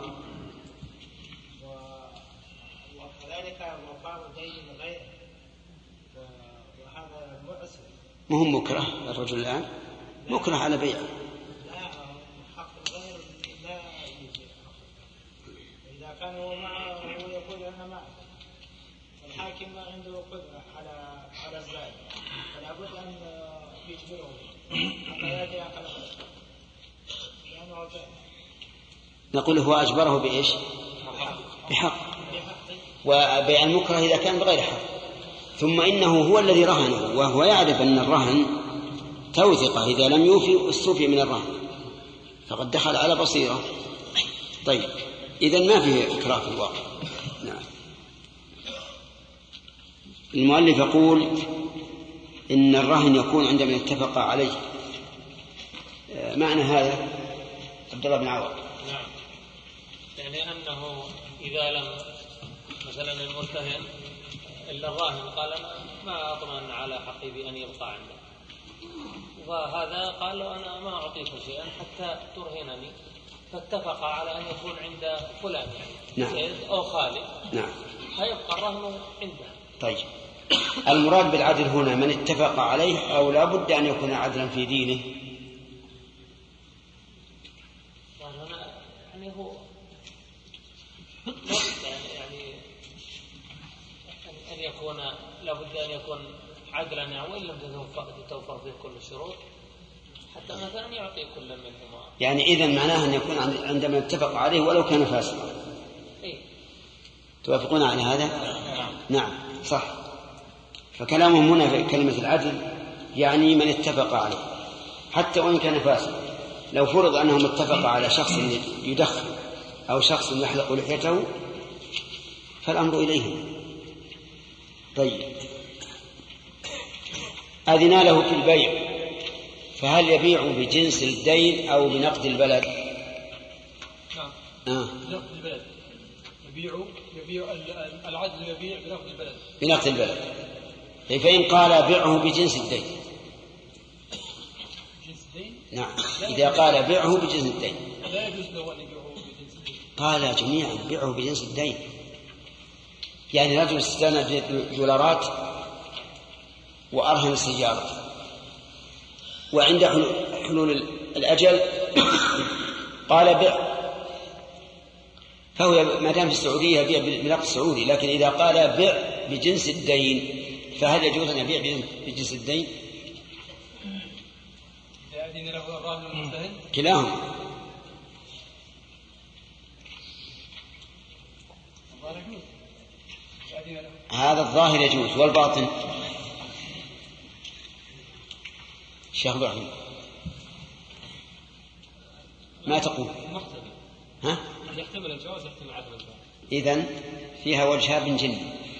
وكذلك وفاء دين غيره، وهذا معسر. مهم مكره الرجل الآن مكره على بيعه. لا حق غير لا يجي حق. إذا كان هو معه هو يقول أنا معه، الحاكم ما عنده قدرة على الزائد، فلا بد أن يجبره حتى يأتي أقل لأنه نقول هو أجبره بإيش؟ بحق. وبيع المكره إذا كان بغير حق. ثم إنه هو الذي رهنه وهو يعرف أن الرهن توثقة، إذا لم يوفي استوفي من الرهن، فقد دخل على بصيرة. طيب إذن ما فيه إكراه في الواقع. نعم. المؤلف يقول إن الرهن يكون عندما اتفق عليه. معنى هذا عبد الله بن عوض. نعم، يعني أنه إذا لم مثلا المرتهن إلا الراهن قال أنا ما أطمئن على حقي بأن يبقى عنده، وهذا قال له أنا ما أعطيك شيئا حتى ترهنني، فاتفق على أن يكون عند فلان يعني زيد أو خالد. نعم. هيبقى الرهن عنده. طيب المراد بالعدل هنا من اتفق عليه أو لا بد أن يكون عدلا في دينه؟ يعني هو يعني أن يكون لابد أن يكون عدلا يعني، وإن لم تتوفر فيه كل الشروط حتى مثلا يعطي كل منهما. يعني إذن معناها أن يكون عندما اتفق عليه ولو كان فاسقا. توافقون على هذا؟ نعم صح. فكلامهم هنا في كلمة العدل يعني من اتفق عليه حتى وإن كان فاسقا. لو فرض أنهم اتفقوا على شخص يدخن أو شخص يحلق لحيته فالأمر إليهم. طيب أذن له في البيع، فهل يبيع بجنس الدين أو بنقد البلد؟ نعم بنقد البلد. يبيع العدل يبيع بنقد البلد. بنقد البلد. فإن قال بيعه بجنس الدين. جنس الدين؟ نعم. إذا قال بيعه بجنس الدين لا يجوز له أن يبيعه بجنس الدين. قال جميعا بيعه بجنس الدين. يعني رجل استنى دولارات وأرهن السيارة، وعند حلول الأجل قال بيع، فهو ما دام في السعودية يبيع بنقد السعودي. لكن إذا قال بيع بجنس الدين فهل يجوز أن يبيع بجنس الدين؟ يعني له الراهن المرتهن كلاهما. هذا الظاهر يجوز، والباطن شيخ إبراهيم ما تقول؟ ها؟ يحتمل الجواز يحتمل عدم الجواز. إذن فيها وجهان من جن.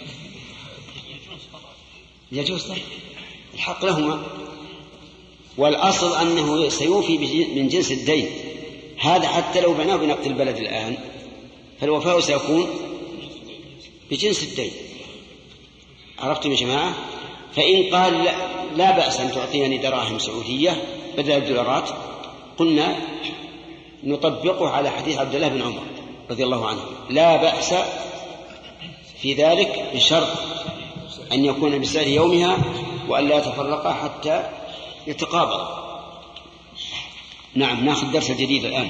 يجوز الحق لهما، والأصل أنه سيوفي من جنس الدين. هذا حتى لو بناه بنقد البلد الآن فالوفاء سيكون بجنس الدين. عرفتم يا جماعة؟ فإن قال لا بأس أن تعطيني دراهم سعودية بدل الدولارات قلنا نطبقه على حديث عبد الله بن عمر رضي الله عنه، لا بأس في ذلك بشرط أن يكون بسعر يومها وأن لا يتفرقا حتى يتقابل. نعم ناخذ درس جديد الآن.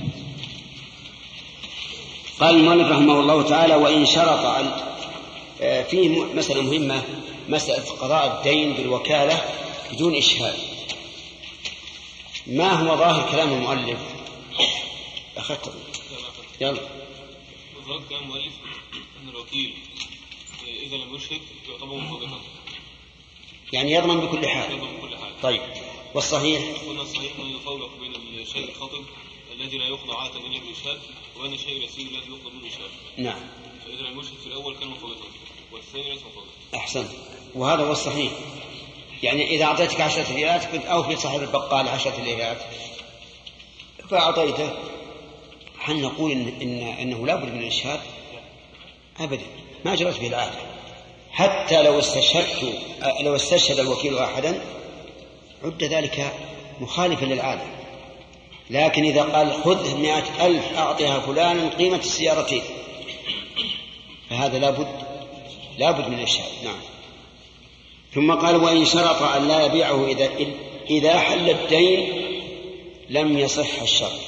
قال المؤلف رحمه الله تعالى وإن شرط فيه مسألة مهمة، مسألة قضاء الدين بالوكالة بدون إشهاد. ما هو ظاهر كلام المؤلف؟ أخذته يلا. ظاهر كلام المؤلف أن الوكيل إذا لم يشهد يعتبر مفوضا، يعني يضمن بكل حال. طيب، والصحيح؟ قلنا الصحيح أن يفرق بين الشيء الخطئ الذي لا يقضى عادة إلا بالإشهاد وبين الشيء اليسير الذي يقضى بالإشهاد. نعم. فإذا لم يشهد في الأول كان مفوضا والثاني ليس مفوضا. أحسن، وهذا هو الصحيح. يعني إذا أعطيتك 10 ريالات كنت أوفي صاحب البقال 10 ريالات فأعطيته، هل نقول إنه لا بد من الإشهاد؟ أبدا، ما جرت به العادة. حتى لو استشهد الوكيل أحدا عد ذلك مخالفا للعادة. لكن إذا قال خذ 100,000 أعطيها فلانا قيمة السيارتين فهذا لا بد من الإشهاد. نعم. ثم قال وإن شرط أن لا يبيعه إذا حل الدين لم يصح الشرط.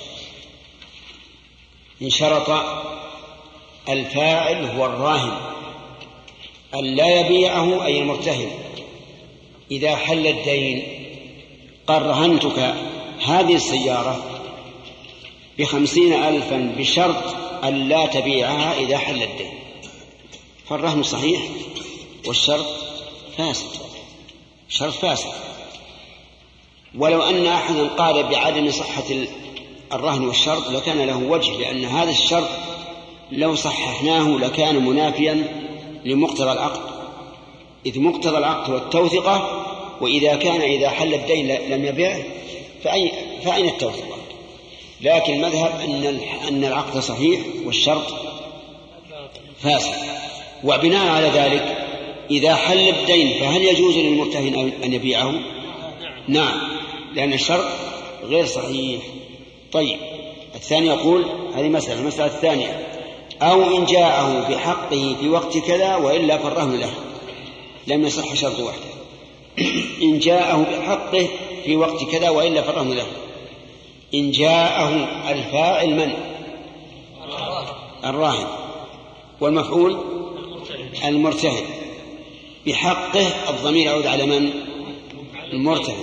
إن شرط الفاعل هو الراهن أن لا يبيعه أي المرتهن إذا حل الدين، قال رهنتك هذه السيارة ب50,000 بشرط أن لا تبيعها إذا حل الدين، فالرهن صحيح والشرط فاسد، شرط فاسد. ولو أن أحدا قال بعدم صحة الرهن والشرط لكان له وجه، لأن هذا الشرط لو صححناه لكان منافيا لمقتضى العقد، إذ مقتضى العقد والتوثقة، وإذا كان إذا حل الدين لم يبيعه فأين التوثقة؟ لكن المذهب أن العقد صحيح والشرط فاسد. وبناء على ذلك إذا حل الدين فهل يجوز للمرتهن أن يبيعه؟ نعم، لأن الشرط غير صحيح. طيب، الثاني يقول هذه المسألة الثانية: أو إن جاءه بحقه في وقت كذا وإلا فالرهن له. لم يصح شرط واحد. إن جاءه بحقه في وقت كذا وإلا فالرهن له. إن جاءه الفاعل من؟ الراهن، والمفعول المرتهن. بحقه الضمير يعود على من؟ المرتهن.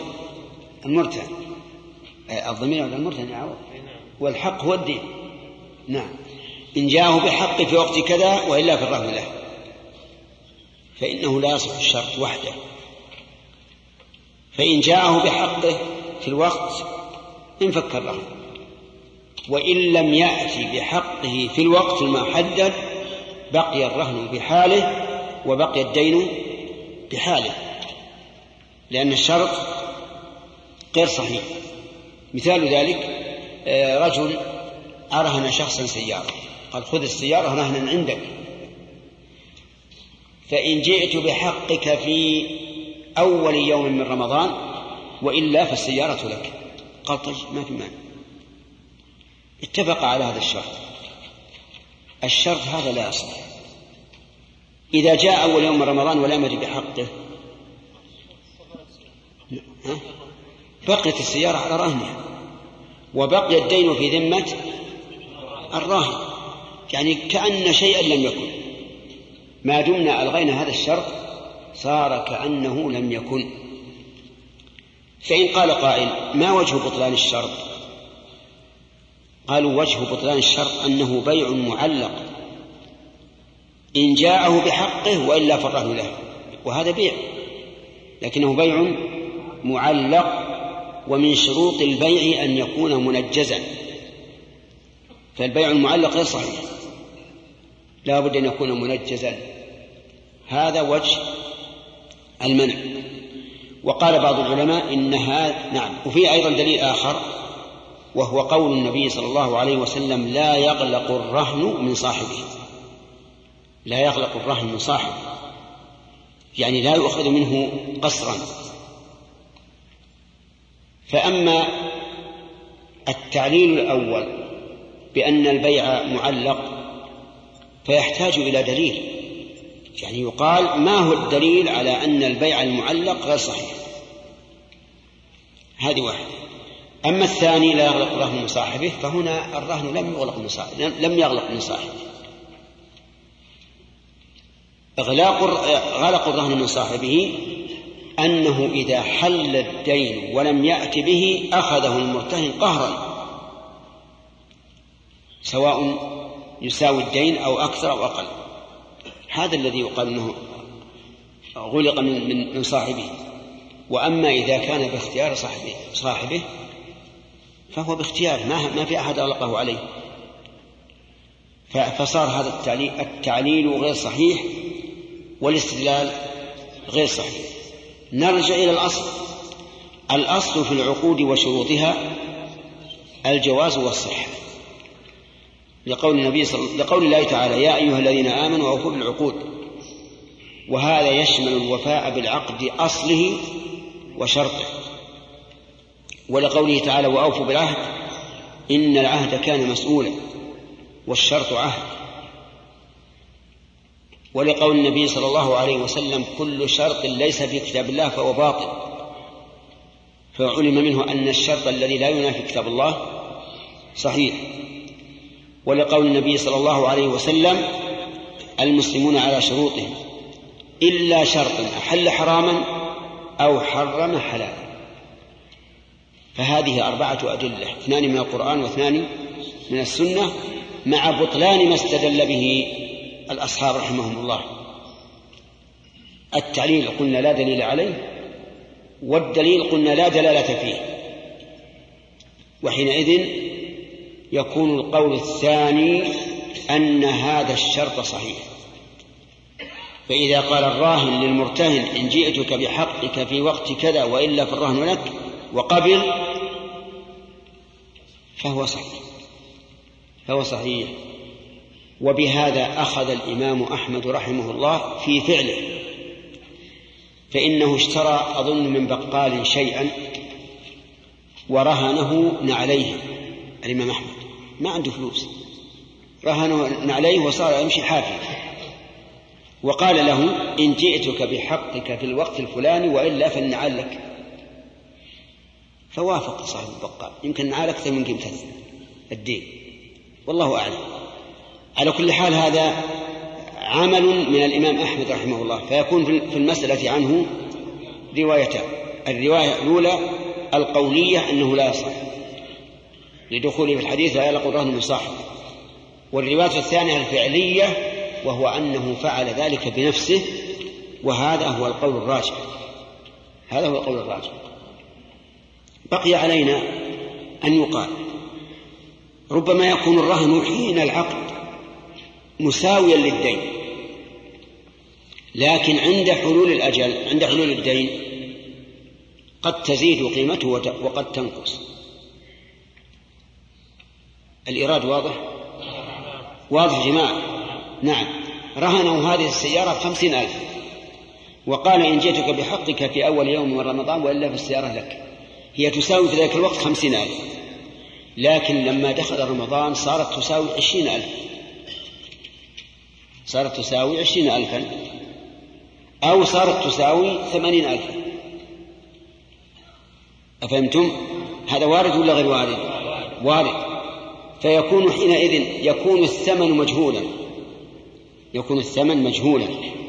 الضمير يعود على المرتهن يعود، والحق هو الدين. نعم. إن جاءه بحقه في وقت كذا وإلا فالرهن له، فإنه لا يصح الشرط وحده. فإن جاءه بحقه في الوقت انفك الرهن، وإن لم يأتي بحقه في الوقت المحدد بقي الرهن بحاله وبقي الدين بحاله، لأن الشرط غير صحيح. مثال ذلك رجل أرهن شخصا سيارة، قال خذ السيارة رهنا عندك، فإن جئت بحقك في أول يوم من رمضان وإلا فالسيارة لك، قال طيب ما في مانع. اتفق على هذا الشرط هذا لا يصح. إذا جاء أول يوم من رمضان ولم يجد بحقه بقيت السيارة على رهنها وبقي الدين في ذمة الراهن، يعني كأن شيئا لم يكن. ما دمنا ألغينا هذا الشرط صار كأنه لم يكن. فإن قال قائل ما وجه بطلان الشرط؟ قالوا وجه بطلان الشرط أنه بيع معلق، إن جاءه بحقه وإلا فالرهن له، وهذا بيع لكنه بيع معلق، ومن شروط البيع أن يكون منجزا، فالبيع المعلق غير صحيح، لا بد أن يكون منجزا. هذا وجه المنع. وقال بعض العلماء إنها نعم. وفي أيضا دليل آخر وهو قول النبي صلى الله عليه وسلم لا يغلق الرهن من صاحبه، لا يغلق الرهن من صاحبه، يعني لا يؤخذ منه قسرا. فأما التعليل الأول بأن البيع معلق فيحتاج إلى دليل، يعني يقال ما هو الدليل على أن البيع المعلق غير صحيح؟ هذه واحدة. أما الثاني لا يغلق الرهن من صاحبه، فهنا الرهن لم يغلق من صاحبه. غلق الرهن من صاحبه أنه إذا حل الدين ولم يأت به أخذه المرتهن قهرا، سواء يساوي الدين أو أكثر أو أقل. هذا الذي يقال أنه غلق من صاحبه. وأما إذا كان باختيار صاحبه فهو باختيار، ما في أحد أغلقه عليه، فصار هذا التعليل غير صحيح والاستدلال غير صحيح. نرجع إلى الأصل في العقود وشروطها الجواز والصحة، لقول الله تعالى: يا أيها الذين آمنوا أوفوا بالعقود، وهذا يشمل الوفاء بالعقد أصله وشرطه. ولقوله تعالى: وأوفوا بالعهد إن العهد كان مسؤولا، والشرط عهد. ولقول النبي صلى الله عليه وسلم: كل شرط ليس في كتاب الله فهو باطل، فعلم منه أن الشرط الذي لا ينافي كتاب الله صحيح. ولقول النبي صلى الله عليه وسلم: المسلمون على شروطهم إلا شرطا أحل حراما أو حرم حلالا. فهذه 4 أدلة، 2 من القرآن و2 من السنة، مع بطلان ما استدل به الأصحاب رحمهم الله. التعليل قلنا لا دليل عليه، والدليل قلنا لا دلالة فيه، وحينئذ يكون القول الثاني أن هذا الشرط صحيح. فإذا قال الراهن للمرتهن: إن جئتك بحقك في وقت كذا وإلا فالرهن لك، وقبل، فهو صحيح. وبهذا أخذ الإمام أحمد رحمه الله في فعله، فإنه اشترى أظن من بقال شيئا ورهنه نعليه. الإمام أحمد ما عنده فلوس، رهنه نعليه وصار يمشي حافي، وقال له: إن جئتك بحقك في الوقت الفلاني وإلا فالنعال لك. فوافق صاحب البقال، يمكن نعال أكثر من قيمة الدين، والله أعلم. على كل حال هذا عمل من الإمام أحمد رحمه الله، فيكون في المسألة عنه روايتان: الرواية الأولى القولية أنه لا يصح لدخوله في الحديث لا يلق الرهن من صاحب، والرواية الثانية الفعلية، وهو أنه فعل ذلك بنفسه، وهذا هو القول الراجح. بقي علينا أن يقال: ربما يكون الرهن حين العقد مساويا للدين، لكن عند حلول الدين قد تزيد قيمته وقد تنقص. الإيراد واضح جماعة؟ نعم. رهنوا هذه السيارة 50,000، وقال: إن جئتك بحقك في أول يوم من رمضان وإلا في السيارة لك. هي تساوي في ذلك الوقت 50,000، لكن لما دخل رمضان صارت تساوي 20,000، صارت تساوي 20,000، أو صارت تساوي 80,000. أفهمتم؟ هذا وارد ولا غير وارد؟ وارد. فيكون حينئذ يكون الثمن مجهولا،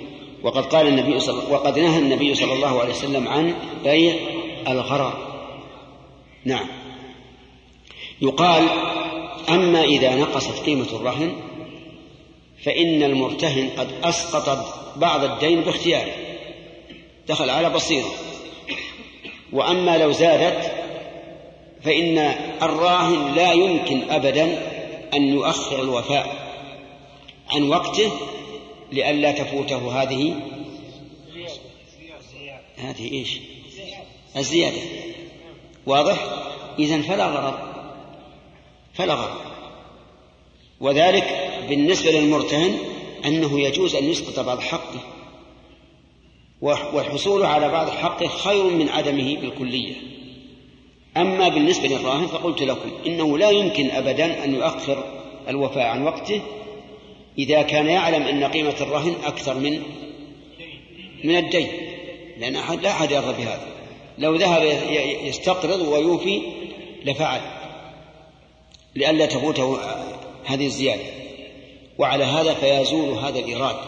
وقد نهى النبي صلى الله عليه وسلم عن بيع الغرر. نعم. يقال: أما إذا نقصت قيمة الرهن فإن المرتهن قد أسقط بعض الدين باختياره، دخل على بصيره. وأما لو زادت فإن الراهن لا يمكن أبدا أن يؤخر الوفاء عن وقته لئلا تفوته هذه إيش؟ الزيادة. واضح؟ إذن فلا غرض. وذلك بالنسبة للمرتهن أنه يجوز أن يسقط بعض حقه، والحصول على بعض حقه خير من عدمه بالكلية. أما بالنسبة للراهن فقلت لكم إنه لا يمكن أبدا أن يؤخر الوفاء عن وقته إذا كان يعلم أن قيمة الرهن أكثر من الدين، لأن لا أحد يرضى بهذا. لو ذهب يستقرض ويوفي لفعل لئلا تفوته هذه الزيادة. وعلى هذا فيزول هذا الإيراد،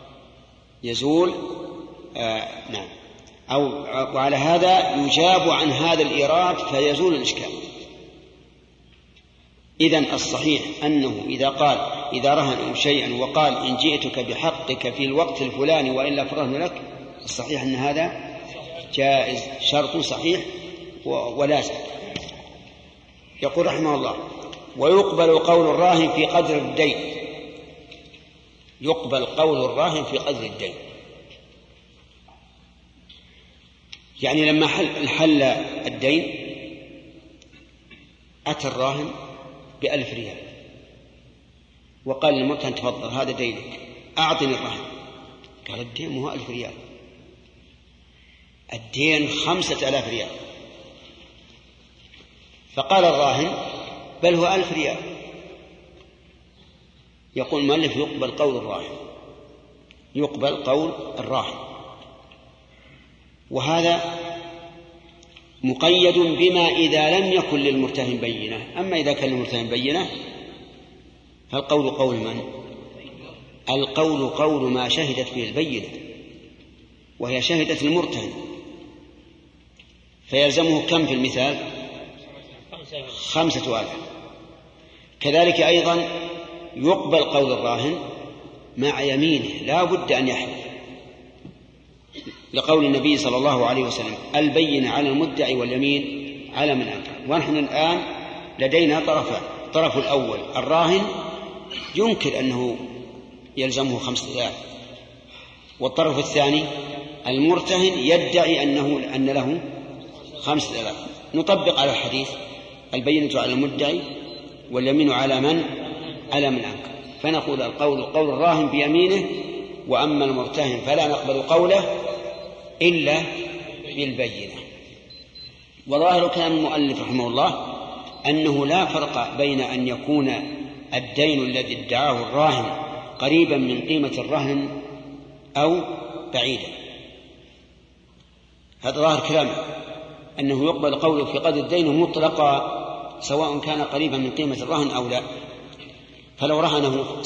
نعم. وعلى هذا يجاب عن هذا الإيراد فيزول الإشكال. إذن الصحيح أنه إذا رهن شيئا وقال إن جئتك بحقك في الوقت الفلاني وإلا فرهن لك، الصحيح أن هذا جائز، شرط صحيح ولازم. يقول رحمه الله: ويقبل قول الراهن في قدر الدين. يقبل قول الراهن في قدر الدين، يعني لما حل الدين أتى الراهن ب1,000 ريال وقال للمرتهن: تفضل هذا دينك، أعطني الرهن. قال: الدين مو 1,000 ريال، الدين 5,000 ريال. فقال الراهن: بل هو 1,000 ريال. يقول المؤلف: يقبل قول الراهن، يقبل قول الراهن. وهذا مقيد بما إذا لم يكن للمرتهن بينة. أما إذا كان للمرتهن بينة فالقول قول من؟ القول قول ما شهدت به البينة، وهي شهدت المرتهن، فيلزمه كم في المثال؟ 5,000. كذلك أيضا يقبل قول الراهن مع يمينه، لا بد أن يحلف، لقول النبي صلى الله عليه وسلم: البينة على المدعي واليمين على من أنكر. ونحن الآن لدينا طرفان: الطرف الأول الراهن ينكر أنه يلزمه 5,000، والطرف الثاني المرتهن يدعي أن له 5,000. نطبق على الحديث: البينة على المدعي واليمين على من أنكر. فنقول القول قول الراهن بيمينه، وأما المرتهن فلا نقبل قوله إلا بالبينة. وظاهر كلام المؤلف رحمه الله أنه لا فرق بين أن يكون الدين الذي ادعاه الراهن قريبا من قيمة الرهن أو بعيدا. هذا ظاهر كلامه، أنه يقبل قوله في قدر الدين مطلقا سواء كان قريبا من قيمة الرهن أو لا. فلو رهنه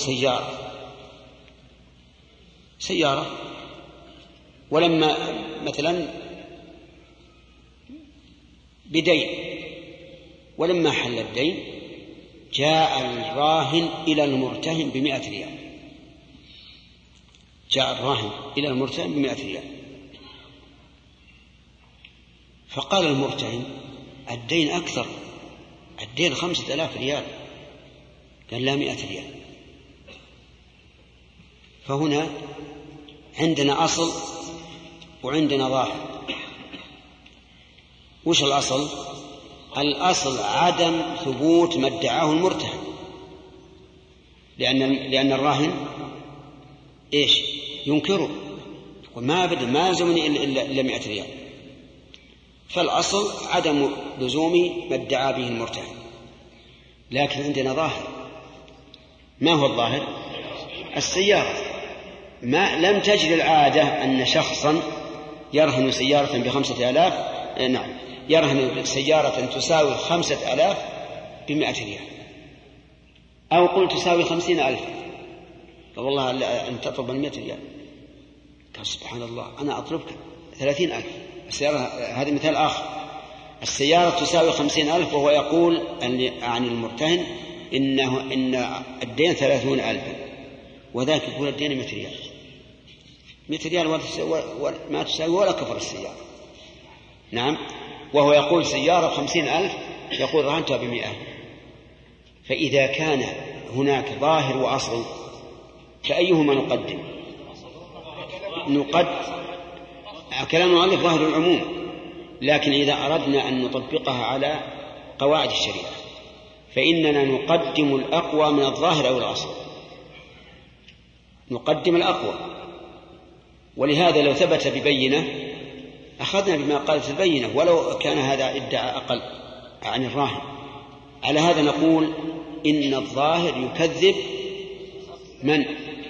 سيارة ولما مثلا بدين، ولما حل الدين جاء الراهن إلى المرتهن ب100 ريال، جاء الراهن إلى المرتهن ب100 ريال، فقال المرتهن: الدين أكثر، الدين 5,000 ريال. قال: لا، 100 ريال. فهنا عندنا أصل وعندنا ظاهر. وش الأصل؟ الأصل عدم ثبوت ما ادعاه المرتهن، لأن الراهن إيش؟ ينكره، يقول: ما أبدا، ما يلزمني إلا 100 ريال. فالأصل عدم لزوم ما ادعى به المرتهن. لكن عندنا ظاهر. ما هو الظاهر؟ السيارة. ما لم تجري العادة أن شخصا يرهن سيارة ب5,000، نعم، يرهن سيارة تساوي 5,000 ب100 ريال، أو قل تساوي 50,000. قال: والله أن تطلب 100 ريال. قال: سبحان الله، أنا أطلبك 30,000. السيارة، هذا مثال آخر، السيارة تساوي 50,000 وهو يقول عن المرتهن إن الدين 30,000، وذاك يقول الدين 100 ريال. 100 ريال ما تساوي ولا كفر السيارة. نعم، وهو يقول سيارة 50,000، يقول رهنتها ب100. فإذا كان هناك ظاهر وأصل فأيهما نقدم؟ كلام المؤلف ظاهر العموم، لكن إذا أردنا أن نطبقها على قواعد الشريعة فإننا نقدم الأقوى من الظاهر أو الأصل، نقدم الأقوى. ولهذا لو ثبت ببينة أخذنا بما قالت البينة ولو كان هذا ادعى أقل عن الراهن. على هذا نقول إن الظاهر يكذب من؟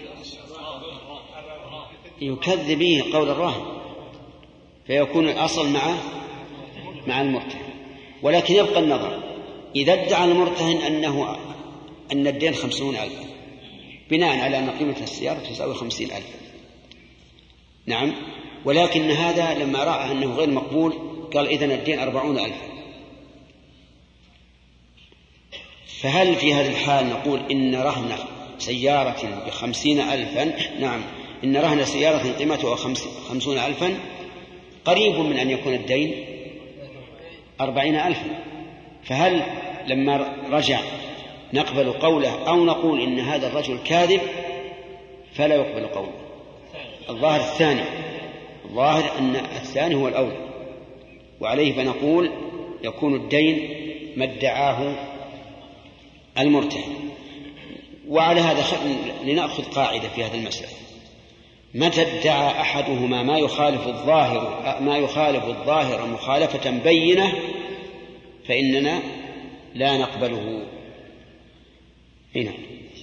يكذب به قول الراهن، فيكون الأصل مع المرتهن. ولكن يبقى النظر، إذا ادعى المرتهن أن الدين 50,000 بناء على أن قيمة السيارة تساوي 50,000، نعم، ولكن هذا لما رأى أنه غير مقبول قال: إذن الدين 40,000. فهل في هذه الحال نقول إن رهن سيارة ب50,000 نعم إن رهن سيارة قيمتها 50,000 قريب من أن يكون الدين 40,000، فهل لما رجع نقبل قوله أو نقول إن هذا الرجل كاذب فلا يقبل قوله؟ الظاهر الثاني، الظاهر أن الثاني هو الأولى، وعليه فنقول يكون الدين ما ادعاه المرتهن. وعلى هذا لنأخذ قاعدة في هذه المسألة: متى ادعى أحدهما ما يخالف الظاهر مخالفة بينة فإننا لا نقبله. هنا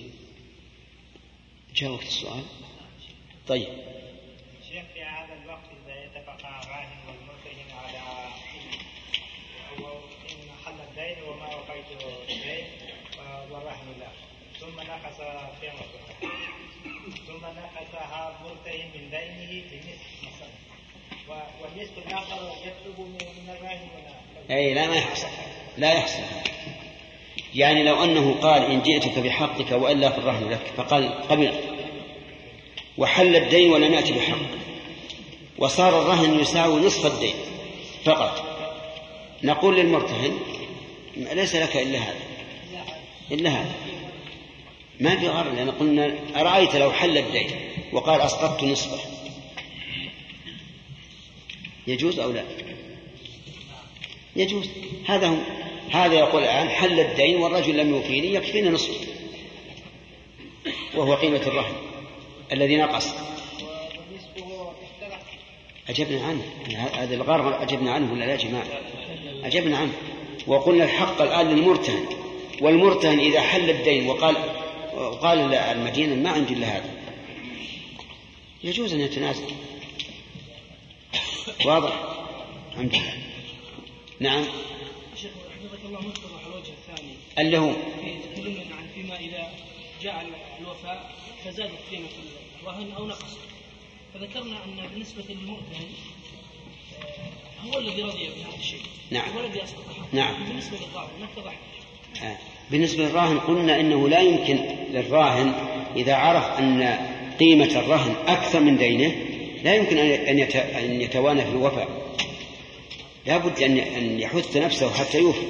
جاء وقت السؤال. طيب شيخ، في هذا الوقت إذا يتفق الراهن والمرتهن على إن حل الدين وما وقيته الدين والرهن له، ثم نقص قيمته، ثم نقصها المرتهن من دينه بنصف مثلا، والنصف الآخر يطلب من الراهن ولا أي لا يحصل. يعني لو أنه قال إن جئتك بحقك وإلا فالرهن لك، فقال قبلت وحل الدين ولم يأتي بحق، وصار الرهن يساوي نصف الدين فقط، نقول للمرتهن ليس لك إلا هذا ما في غرض، لأن قلنا أرأيت لو حل الدين وقال أسقطت نصفه يجوز أو لا؟ يجوز. هذا يقول الآن حل الدين والرجل لم يوفيني، يكفيني نصفه وهو قيمة الرهن الذي نقص. أجبنا عنه، هذا الغرض أجبنا عنه ولا لا جماعة؟ أجبنا عنه، وقلنا الحق الآن للمرتهن، والمرتهن إذا حل الدين وقال المدينة ما عندي إلا هذا، يجوز أن يتنازل. واضح؟ الحمد لله. نعم. شيخ حفظك الله، متضح الوجه الثاني اللي هو تكلمنا عن فيما إذا جاء الوفاء فزادت قيمة الرهن أو نقص، فذكرنا أن بالنسبة للمرتهن هو الذي رضي بهذا الشيء، نعم، هو الذي أسقطه. نعم. بالنسبة للراهن ما اتضح؟ بالنسبة للراهن قلنا إنه لا يمكن للراهن إذا عرف أن قيمة الرهن أكثر من دينه لا يمكن أن يتوانى في الوفاء، لا بد أن يحث نفسه حتى يوفي.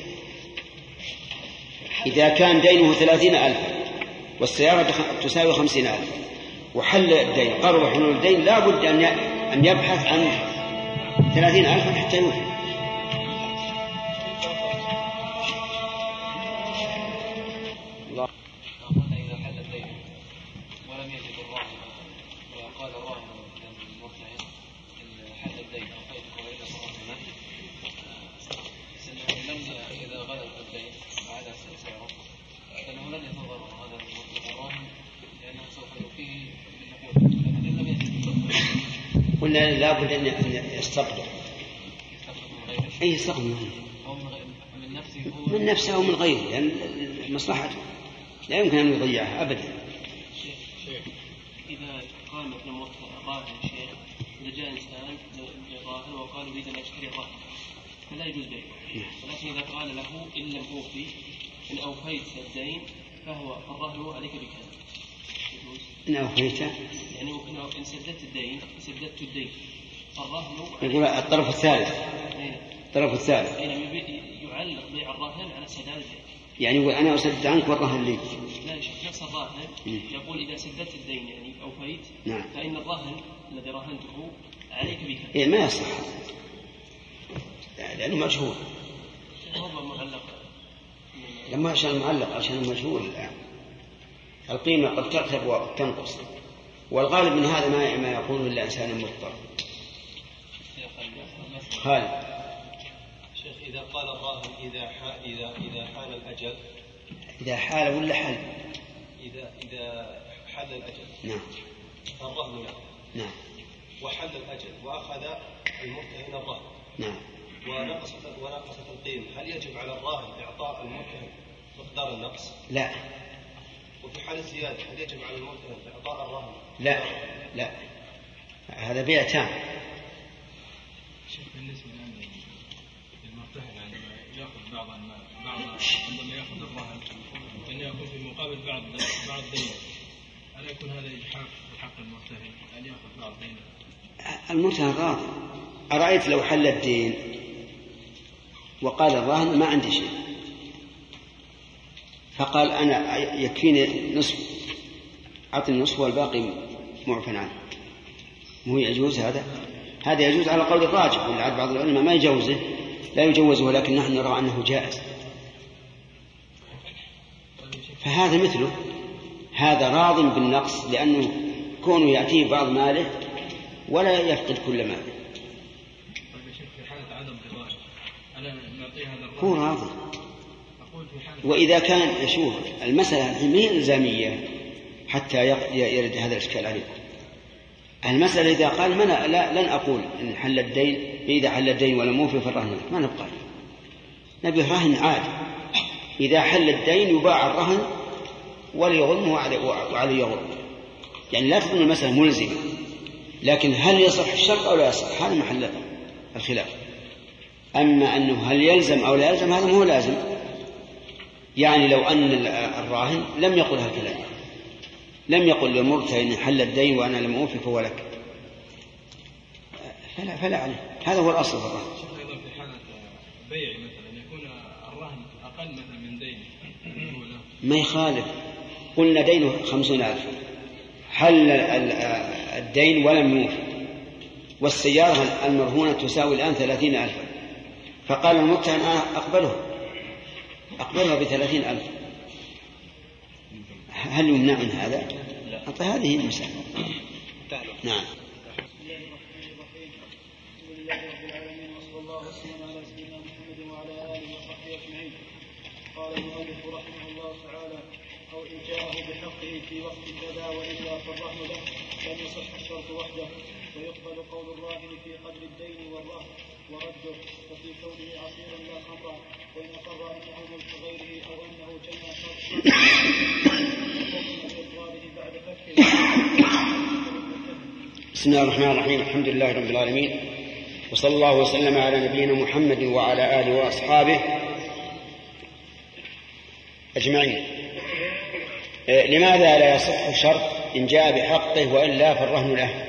إذا كان دينه 30,000 والسيارة تساوي 50,000 وحل الدين قرب حلول الدين، لا بد أن يبحث عن 30,000 حتى يوفي. إذا حل الدين ولم يجد الراهن وقال الراهن للمرتهن حل الدين أعطيتك وإلا صرفنا إذا غلب الدين على سعره فإنه لن يتضرر هذا الراهن لأنه سوف يوفيه بالنقود. قلنا لا بد أن يستقبل أي يستقبل من نفسه أو من غيره، لأن مصلحته لا يمكن أن يضيعها أبدا. إذا قال مثلا راهن شيء، إذا جاء إنسان للراهن وقال أريد أن أشتري الراهن فلا يجوز بيعه، ولكن إذا قال له إن لم أوفي إن أوفيت الدين فهو الرهن عليك بكذا يجوز. إن أوفيت يعني إن سددت الدين سددت الدين الرهن يقول الطرف الثالث يعلق بيع الراهن على سداد الدين، يعني يقول أنا أسدد عنك والرهن لي. لا نفس الراهن يقول إذا سددت الدين يعني أوفيت نعم. فإن الراهن الذي راهنته عليك بكذا. إيه ما يصح لأنه مجهول. هو معلق لما عشان معلق عشان مجهول الآن القيمة قد ترتب وقد تنقص، والغالب من هذا ما يقول إلا إنسان مضطر. خالد. شيخ إذا قال الراهن إذا حال الأجل، إذا حال ولا حل؟ إذا حل الأجل نعم الرهن له نعم، وحل الأجل وأخذ المرتهن الرهن نعم ونقصت القيمة، هل يجب على الراهن إعطاء المرتهن مقدار النقص؟ لا. وفي حال الزيادة هل يجب على المرتهن إعطاء الراهن؟ لا هذا بيع تام. بالنسبة للمرتهن عندما يأخذ بعض عندما يأخذ الراهن أن يكون في مقابل بعض دين، ألا يكون هذا إجحاف بحق المرتهن أن يأخذ بعض دين؟ المرتهن راضي. أرأيت لو حل الدين وقال الراهن ما عندي شيء، فقال أنا يكفيني نصف، أعطني النصف والباقي معفى عنه، مو يجوز هذا؟ هذا يجوز على قول الراجح، ولعل بعض العلماء ما يجوزه، لا يجوزه، ولكن نحن نرى أنه جائز. فهذا مثله، هذا راض بالنقص لأنه كونه يأتيه بعض ماله ولا يفقد كل ماله. في حالة عدم رضاه أنا نعطيه هذا هو راضي. وإذا كان يشوف المسألة ما هي إلزامية حتى يرد هذا الإشكال عليكم. المسألة إذا قال لن أقول إن حل الدين، إذا حل الدين ولم يوفي فالرهن ما نبقى، نبي رهن عادي. إذا حل الدين يباع الرهن وليغنه وعليه يغنه، يعني لا تكون المسألة ملزمة، لكن هل يصح الشرط أو لا يصح هذا محل الخلاف. أما أنه هل يلزم أو لا يلزم هذا مو لازم. يعني لو أن الراهن لم يقل هالكلام، لم يقل للمرتهن حل الدين وأنا لم أوفي فهو لك، فلا عليه. هذا هو الأصل في الرهن. أيضا في حالة بيع مثلا يكون الرهن أقل مثلا من دين ما يخالف، قلنا دينه 50,000، حل الدين ولم يوفي، والسيارة المرهونة تساوي الآن 30,000، فقال المرتهن أنا أقبلها ب30,000، هل يمنع من هذا؟ هذه المسألة. نعم. قال المؤلف رحمه الله تعالى: أو إن جاءه بحقه في وقت كذا وإلا فالرهن له لم يصح الشرط وحده، ويقبل قول الراهن في قدر الدين والرهن ورده، وفي كونه عصيرا لا خمرا، وإن أقر أنه ملك غيره أو أنه جمع شرطا بإقراره بعد فكه. بسم الله الرحمن الرحيم، الحمد لله رب العالمين، وصلى الله وسلم على نبينا محمد وعلى آله وأصحابه أجمعين. لماذا لا يصح شرط إن جاء بحقه وإلا فالرهن له؟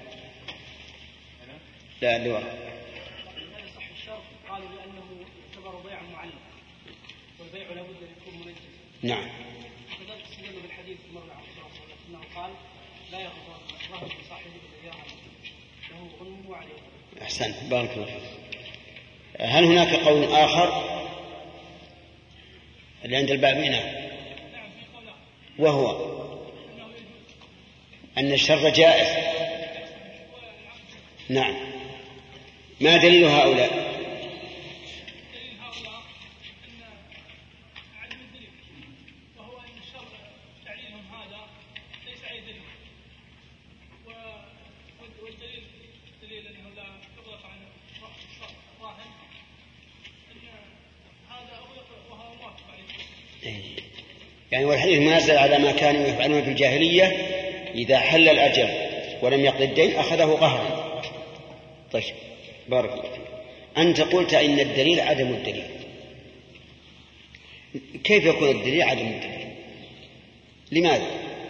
لا اللي وراء. لا يصح الشرط قالوا لأنه يعتبر بيع معلق، والبيع لابد أن يكون منجز. نعم. كذلك استدلوا بالحديث مر على الرسول صلى الله عليه وسلم أنه قال لا يأخذ الرهن بصاحبه بالزيارة له غنم عليه. أحسنت، بارك الله فيك. هل هناك قول آخر اللي عند البابين وهو أن الشر جائز؟ نعم. ما دليل هؤلاء؟ يعني والحديث منزل على ما كانوا يفعلون في الجاهلية، إذا حل الأجل ولم يقضي الدين أخذه قهرا. طيب بارك الله فيك. أنت قلت إن الدليل عدم الدليل، كيف يكون الدليل عدم الدليل؟ لماذا؟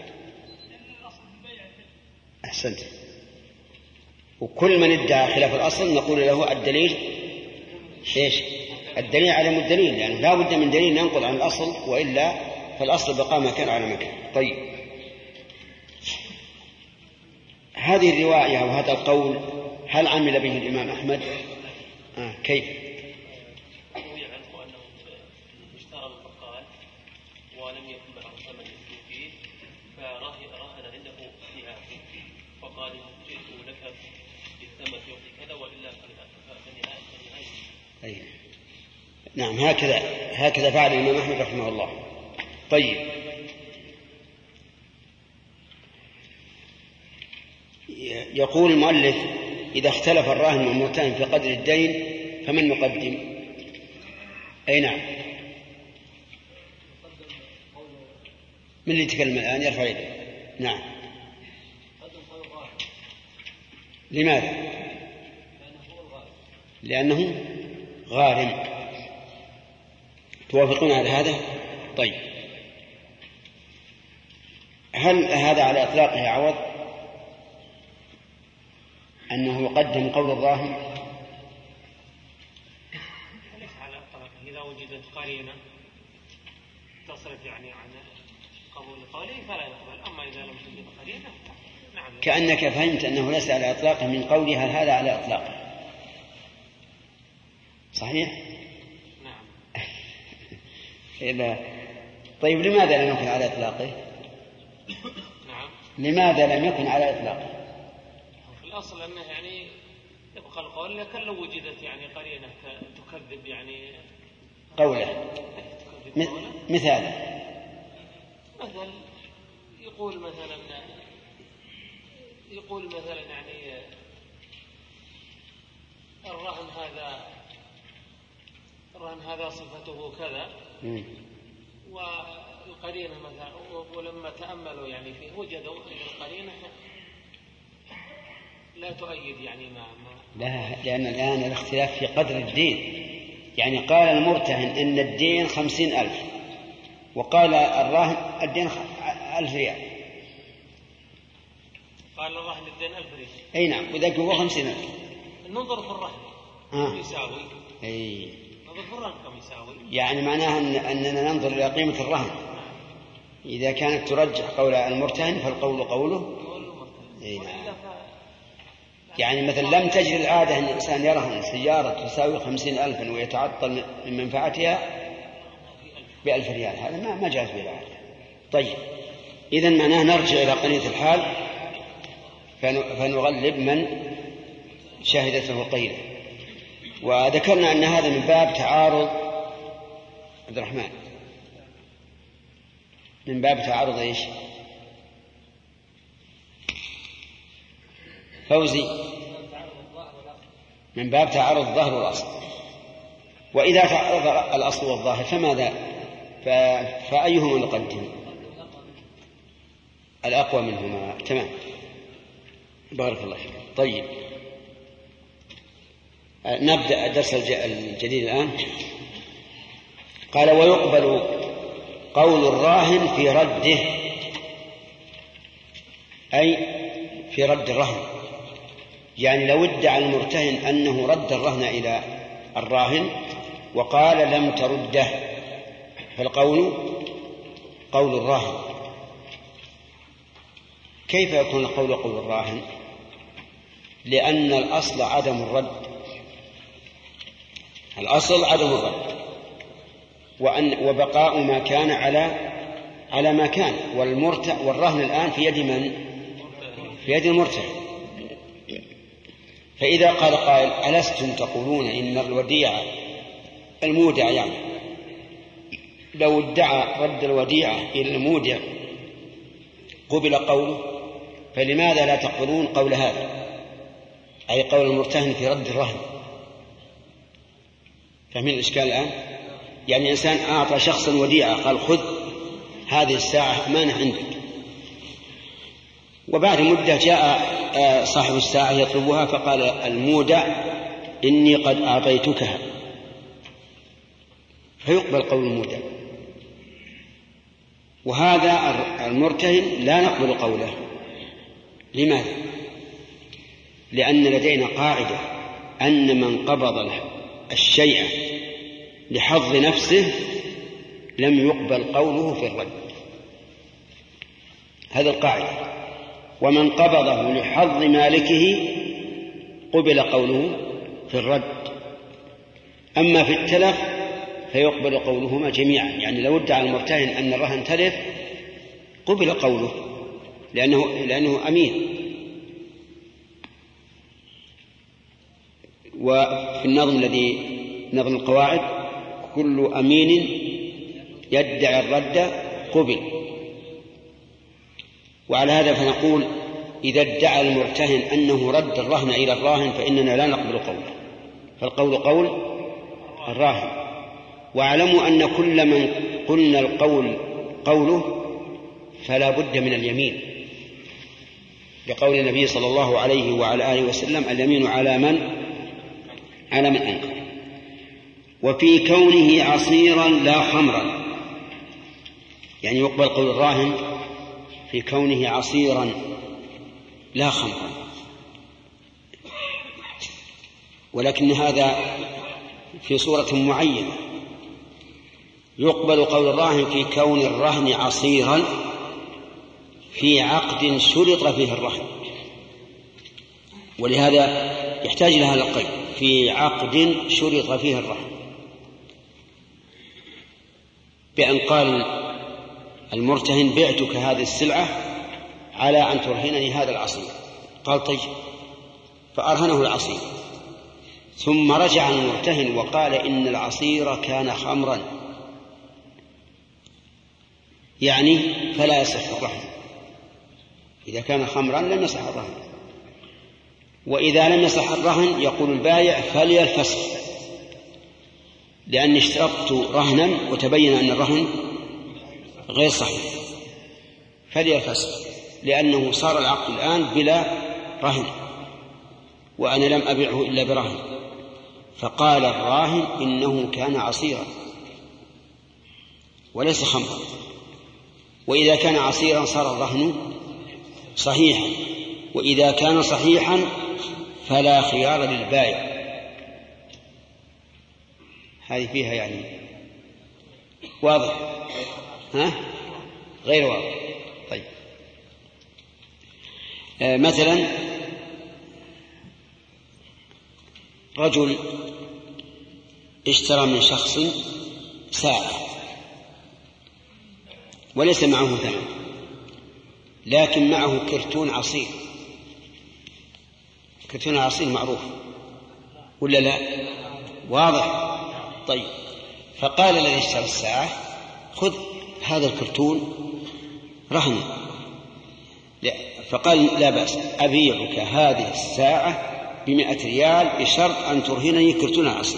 أحسنت. وكل من ادعى خلاف الأصل نقول له الدليل إيش؟ الدليل عدم الدليل، يعني لا بد من دليل ينقل عن الأصل، وإلا فالأصل بقى مكان على مكان. طيب هذه الرواية أو هذا القول هل عمل به الإمام أحمد؟ كيف؟ روي عنه أنه اشترى من بقال ولم يكن معه ثمن يسكن فيه، فراهن عنده فيها، فقال جئت لك بالثمن في وقت كذا وإلا فنهاية. نعم، هكذا فعل الإمام أحمد رحمه الله. طيب يقول المؤلف: إذا اختلف الراهن والمرتهن في قدر الدين فمن نقدم؟ أي نعم. من اللي يتكلم الآن يرفع يده؟ نعم. لماذا؟ لأنه غارم. توافقون على هذا؟ طيب، هل هذا على إطلاقه عوض أنه يقدم قول الراهن؟ ليس على إطلاقه. إذا وجدت قرينة تصرف يعني عن قبول قوله فلا يقبل، أما إذا لم توجد قرينة نعم. كأنك فهمت أنه ليس على إطلاقه من قولها هذا على إطلاقه، صحيح؟ نعم. طيب لماذا لم يكن على إطلاقه؟ نعم. لماذا لم يكن على إطلاقه؟ في الأصل أنه يعني يبقى القول، لكن لو وجدت يعني قرينة تكذب يعني قوله. مثال يقول مثلا يعني الرهن هذا صفته كذا، والقرينة مثلا، ولما تأملوا يعني فيه وجدوا أن القرينة لا تؤيد يعني لا، لأن الآن الاختلاف في قدر الدين. يعني قال المرتهن إن الدين 50,000 وقال الراهن الدين 1,000 ريال. قال الراهن الدين 1,000 ريال. أي نعم، وذاك هو 50,000. ننظر في الرهن كم يساوي. أي ننظر في الرهن كم يساوي. يعني معناها أننا ننظر إلى قيمة الرهن. إذا كانت ترجح قول المرتهن فالقول قوله. أي نعم. يعني مثلا لم تجري العادة أن الإنسان يرهن سيارة تساوي 50,000 ويتعطل من منفعتها ب1,000 ريال، هذا ما جاز به العادة. طيب، إذن معناه نرجع إلى قرينة الحال فنغلب من شهدته قيلة. وذكرنا أن هذا من باب تعارض عبد الرحمن، من باب تعارض إيش؟ فوزي، من باب تعارض الظاهر والأصل. وإذا تعارض الأصل والظاهر فماذا؟ فأيهما نقدم؟ الأقوى منهما. تمام، بارك الله فيك. طيب، نبدأ الدرس الجديد الآن. قال: ويقبل قول الراهن في رده، أي في رد الرهن. يعني لو ادعى المرتهن أنه رد الرهن إلى الراهن وقال لم ترده، فالقول قول الراهن. كيف يكون القول قول الراهن؟ لأن الأصل عدم الرد، الأصل عدم الرد، وبقاء ما كان على ما كان. والرهن الآن في يد من؟ في يد المرتهن. فإذا قال قائل: ألستم تقولون إن الوديعة المودع، يعني لو ادعى رد الوديعة إلى المودع قبل قوله، فلماذا لا تقبلون قول هذا، أي قول المرتهن في رد الرهن؟ فاهمين الإشكال الآن؟ يعني إنسان أعطى شخصا وديعة، قال: خذ هذه الساعة أمانة عندك، وبعد مدة جاء صاحب الساعة يطلبها، فقال المودع: إني قد أعطيتكها، فيقبل قول المودع. وهذا المرتهن لا نقبل قوله. لماذا؟ لأن لدينا قاعدة أن من قبض الشيء لحظ نفسه لم يقبل قوله في الرد، هذا القاعدة. ومن قبضه لحظ مالكه قبل قوله في الرد. أما في التلف فيقبل قولهما جميعا. يعني لو ادعى المرتهن أن الرهن تلف قبل قوله لأنه أمين. وفي النظم الذي نظم القواعد: كل أمين يدعي الرد قبل. وعلى هذا فنقول: إذا ادعى المرتهن أنه رد الرهن إلى الراهن فإننا لا نقبل قوله، فالقول قول الراهن. واعلموا أن كل من قلنا القول قوله فلا بد من اليمين، لقول النبي صلى الله عليه وعلى آله وسلم: اليمين على من أنكر. وفي كونه عصيرا لا خمرا، يعني يقبل قول الراهن في كونه عصيرا لا خمرا، ولكن هذا في صورة معينة. يقبل قول الراهن في كون الرهن عصيرا في عقد شرط فيه الرهن، ولهذا يحتاج إلى هذا القيد في عقد شرط فيه الرهن، بأن قال المرتهن بعتك هذه السلعة على أن ترهنني هذا العصير، قال طيب، فأرهنه العصير، ثم رجع المرتهن وقال إن العصير كان خمرا، يعني فلا يصح الرهن. إذا كان خمرا لم يصح الرهن، وإذا لم يصح الرهن يقول البائع فلي الفسخ، لأني اشترطت رهنا وتبين أن الرهن غير صحيح، فلي الفسخ، لأنه صار العقد الآن بلا رهن وأنا لم أبيعه إلا برهن. فقال الراهن إنه كان عصيرا وليس خمرا، وإذا كان عصيرا صار الرهن صحيحا، وإذا كان صحيحا فلا خيار للبائع. هذه فيها يعني واضح؟ ها؟ غير واضح. طيب، مثلا رجل اشترى من شخص ساعة وليس معه ثمن، لكن معه كرتون عصير. كرتون العصير معروف ولا لا؟ واضح. طيب، فقال الذي اشترى الساعة خذ هذا الكرتون رهن، فقال لا بأس، أبيعك هذه الساعة ب100 ريال بشرط أن ترهنني كرتون العصير.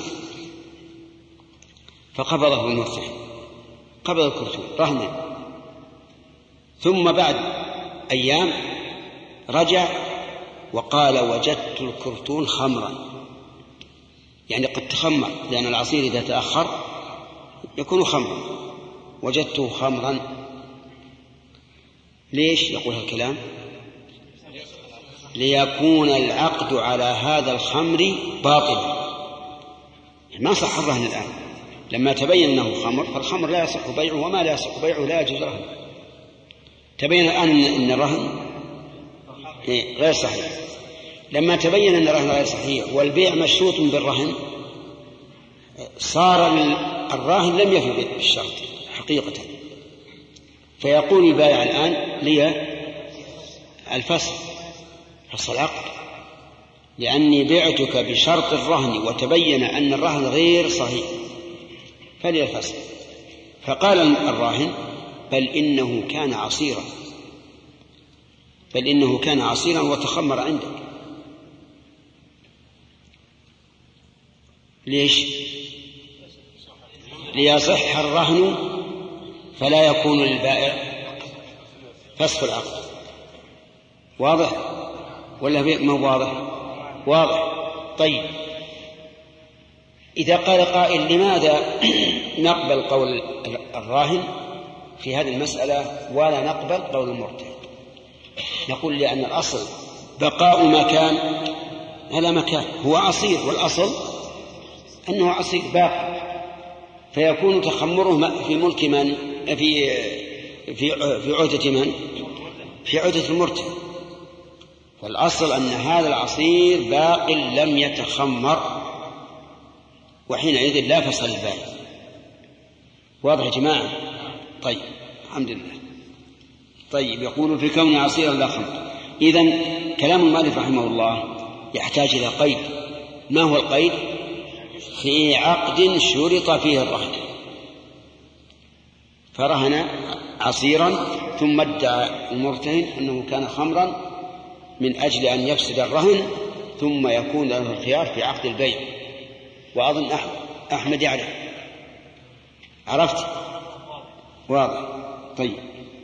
فقبضه المرتهن، قبض الكرتون رهنا، ثم بعد أيام رجع وقال وجدت الكرتون خمرا، يعني قد تخمر، لأن العصير إذا تأخر يكون خمرا، وجدته خمرا. ليش يقول هالكلام؟ ليكون العقد على هذا الخمر باطلا، ما صح الرهن الآن لما تبين أنه خمر، فالخمر لا يصح بيعه، وما لا يصح بيعه لا يجوز رهنه. تبين الآن أن الرهن غير صحيح، لما تبين أن الرهن غير صحيح والبيع مشروط بالرهن صار الراهن لم يفي بالشرط حقيقة، فيقول البائع الآن لي الفسخ، فسخ العقد، لأني بعتك بشرط الرهن وتبين أن الرهن غير صحيح، فلي الفسخ. فقال الراهن بل إنه كان عصيرا، بل إنه كان عصيرا وتخمر عندك. ليش؟ ليصح الرهن فلا يكون للبائع فسخ العقد. واضح ولا ما واضح؟ واضح. طيب، إذا قال قائل لماذا نقبل قول الراهن في هذه المسألة ولا نقبل قول المرتهن؟ نقول لأن الأصل بقاء مكان على مكان، هو عصير والأصل أنه عصير باقي، فيكون تخمره في ملك من؟ في عهدة من؟ في عهدة المرتهن. فالأصل أن هذا العصير باق لم يتخمر، وحينئذ لا فصل البائع. واضح يا جماعة؟ طيب، الحمد لله. طيب، يقول في كون عصيرا لا خمر. إذن كلام المؤلف رحمه الله يحتاج إلى قيد. ما هو القيد؟ في عقد شرط فيه الرهن، فرهن عصيرا ثم ادعى المرتهن أنه كان خمرا من أجل أن يفسد الرهن، ثم يكون له الخيار في عقد البيع. وأظن أحمد يعرف. عرفت؟ واضح. طيب،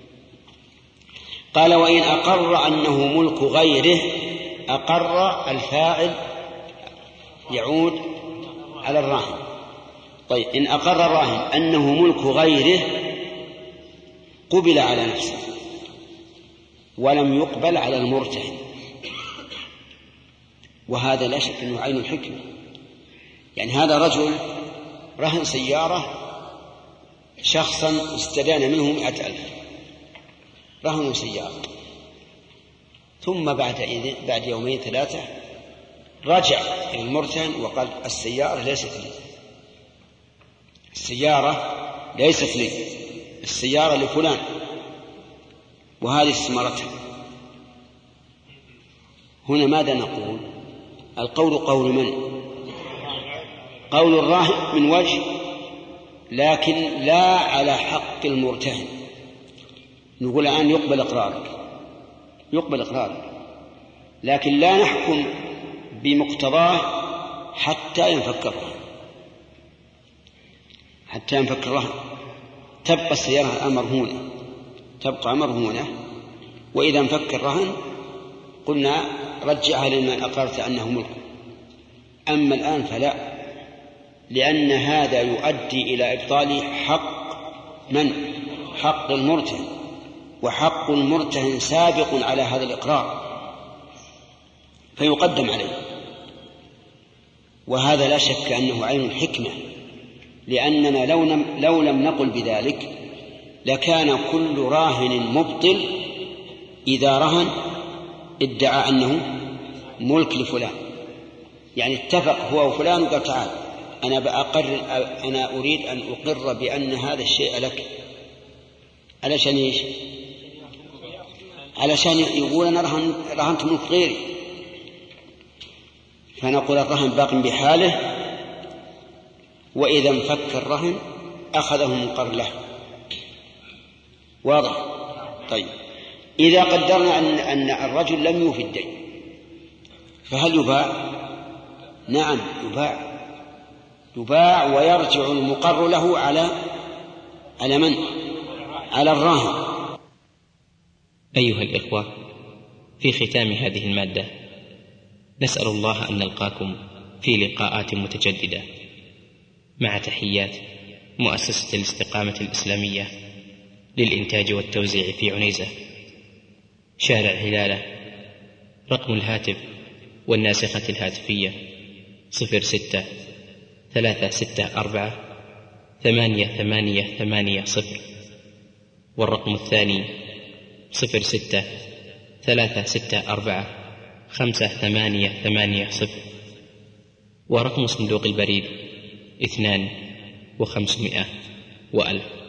قال وإن أقر أنه ملك غيره، أقر الفاعل يعود على الراهن، طيب إن أقر الراهن أنه ملك غيره قبل على نفسه ولم يقبل على المرتهن، وهذا لا شك أنه عين الحكمة. يعني هذا رجل رهن سيارة شخصا استدان منه 100,000، رهنوا سيارة، ثم بعد يومين 3 رجع إلى المرتهن وقال السيارة ليست لي، السيارة ليست لي، السيارة لفلان، وهذه استمارتها. هنا ماذا نقول؟ القول قول من؟ قول الراهن من وجه، لكن لا على حق المرتهن. نقول الآن يقبل إقرارك، لكن لا نحكم بمقتضاه حتى ينفك الرهن، تبقى السيارة مرهونة، وإذا انفك الرهن قلنا رجعها لمن أقرت أنه ملك. أما الآن فلا، لأن هذا يؤدي إلى إبطال حق المرتهن، وحق المرتهن سابق على هذا الإقرار فيقدم عليه، وهذا لا شك أنه عين الحكمة، لأننا لو لم نقل بذلك لكان كل راهن مبطل إذا رهن ادعى أنه ملك لفلان، يعني اتفق هو وفلان وقال تعال أنا أريد أن أقر بأن هذا الشيء لك. علشان إيش؟ علشان يقول أنا رهنت ملك غيري، فنقول الرهن باق بحاله، وإذا انفك الرهن أخذه مقر له. واضح؟ طيب إذا قدرنا أن الرجل لم يوفي الدين فهل يباع؟ نعم يباع ويرجع المقر له على من؟ على الراهن. أيها الإخوة، في ختام هذه المادة نسأل الله أن نلقاكم في لقاءات متجددة، مع تحيات مؤسسة الاستقامة الإسلامية للإنتاج والتوزيع في عنيزة، شارع هلالة. رقم الهاتف والناسخة الهاتفية 06-364-8880، والرقم الثاني 06-364-5880، ورقم صندوق البريد 2500 و1000.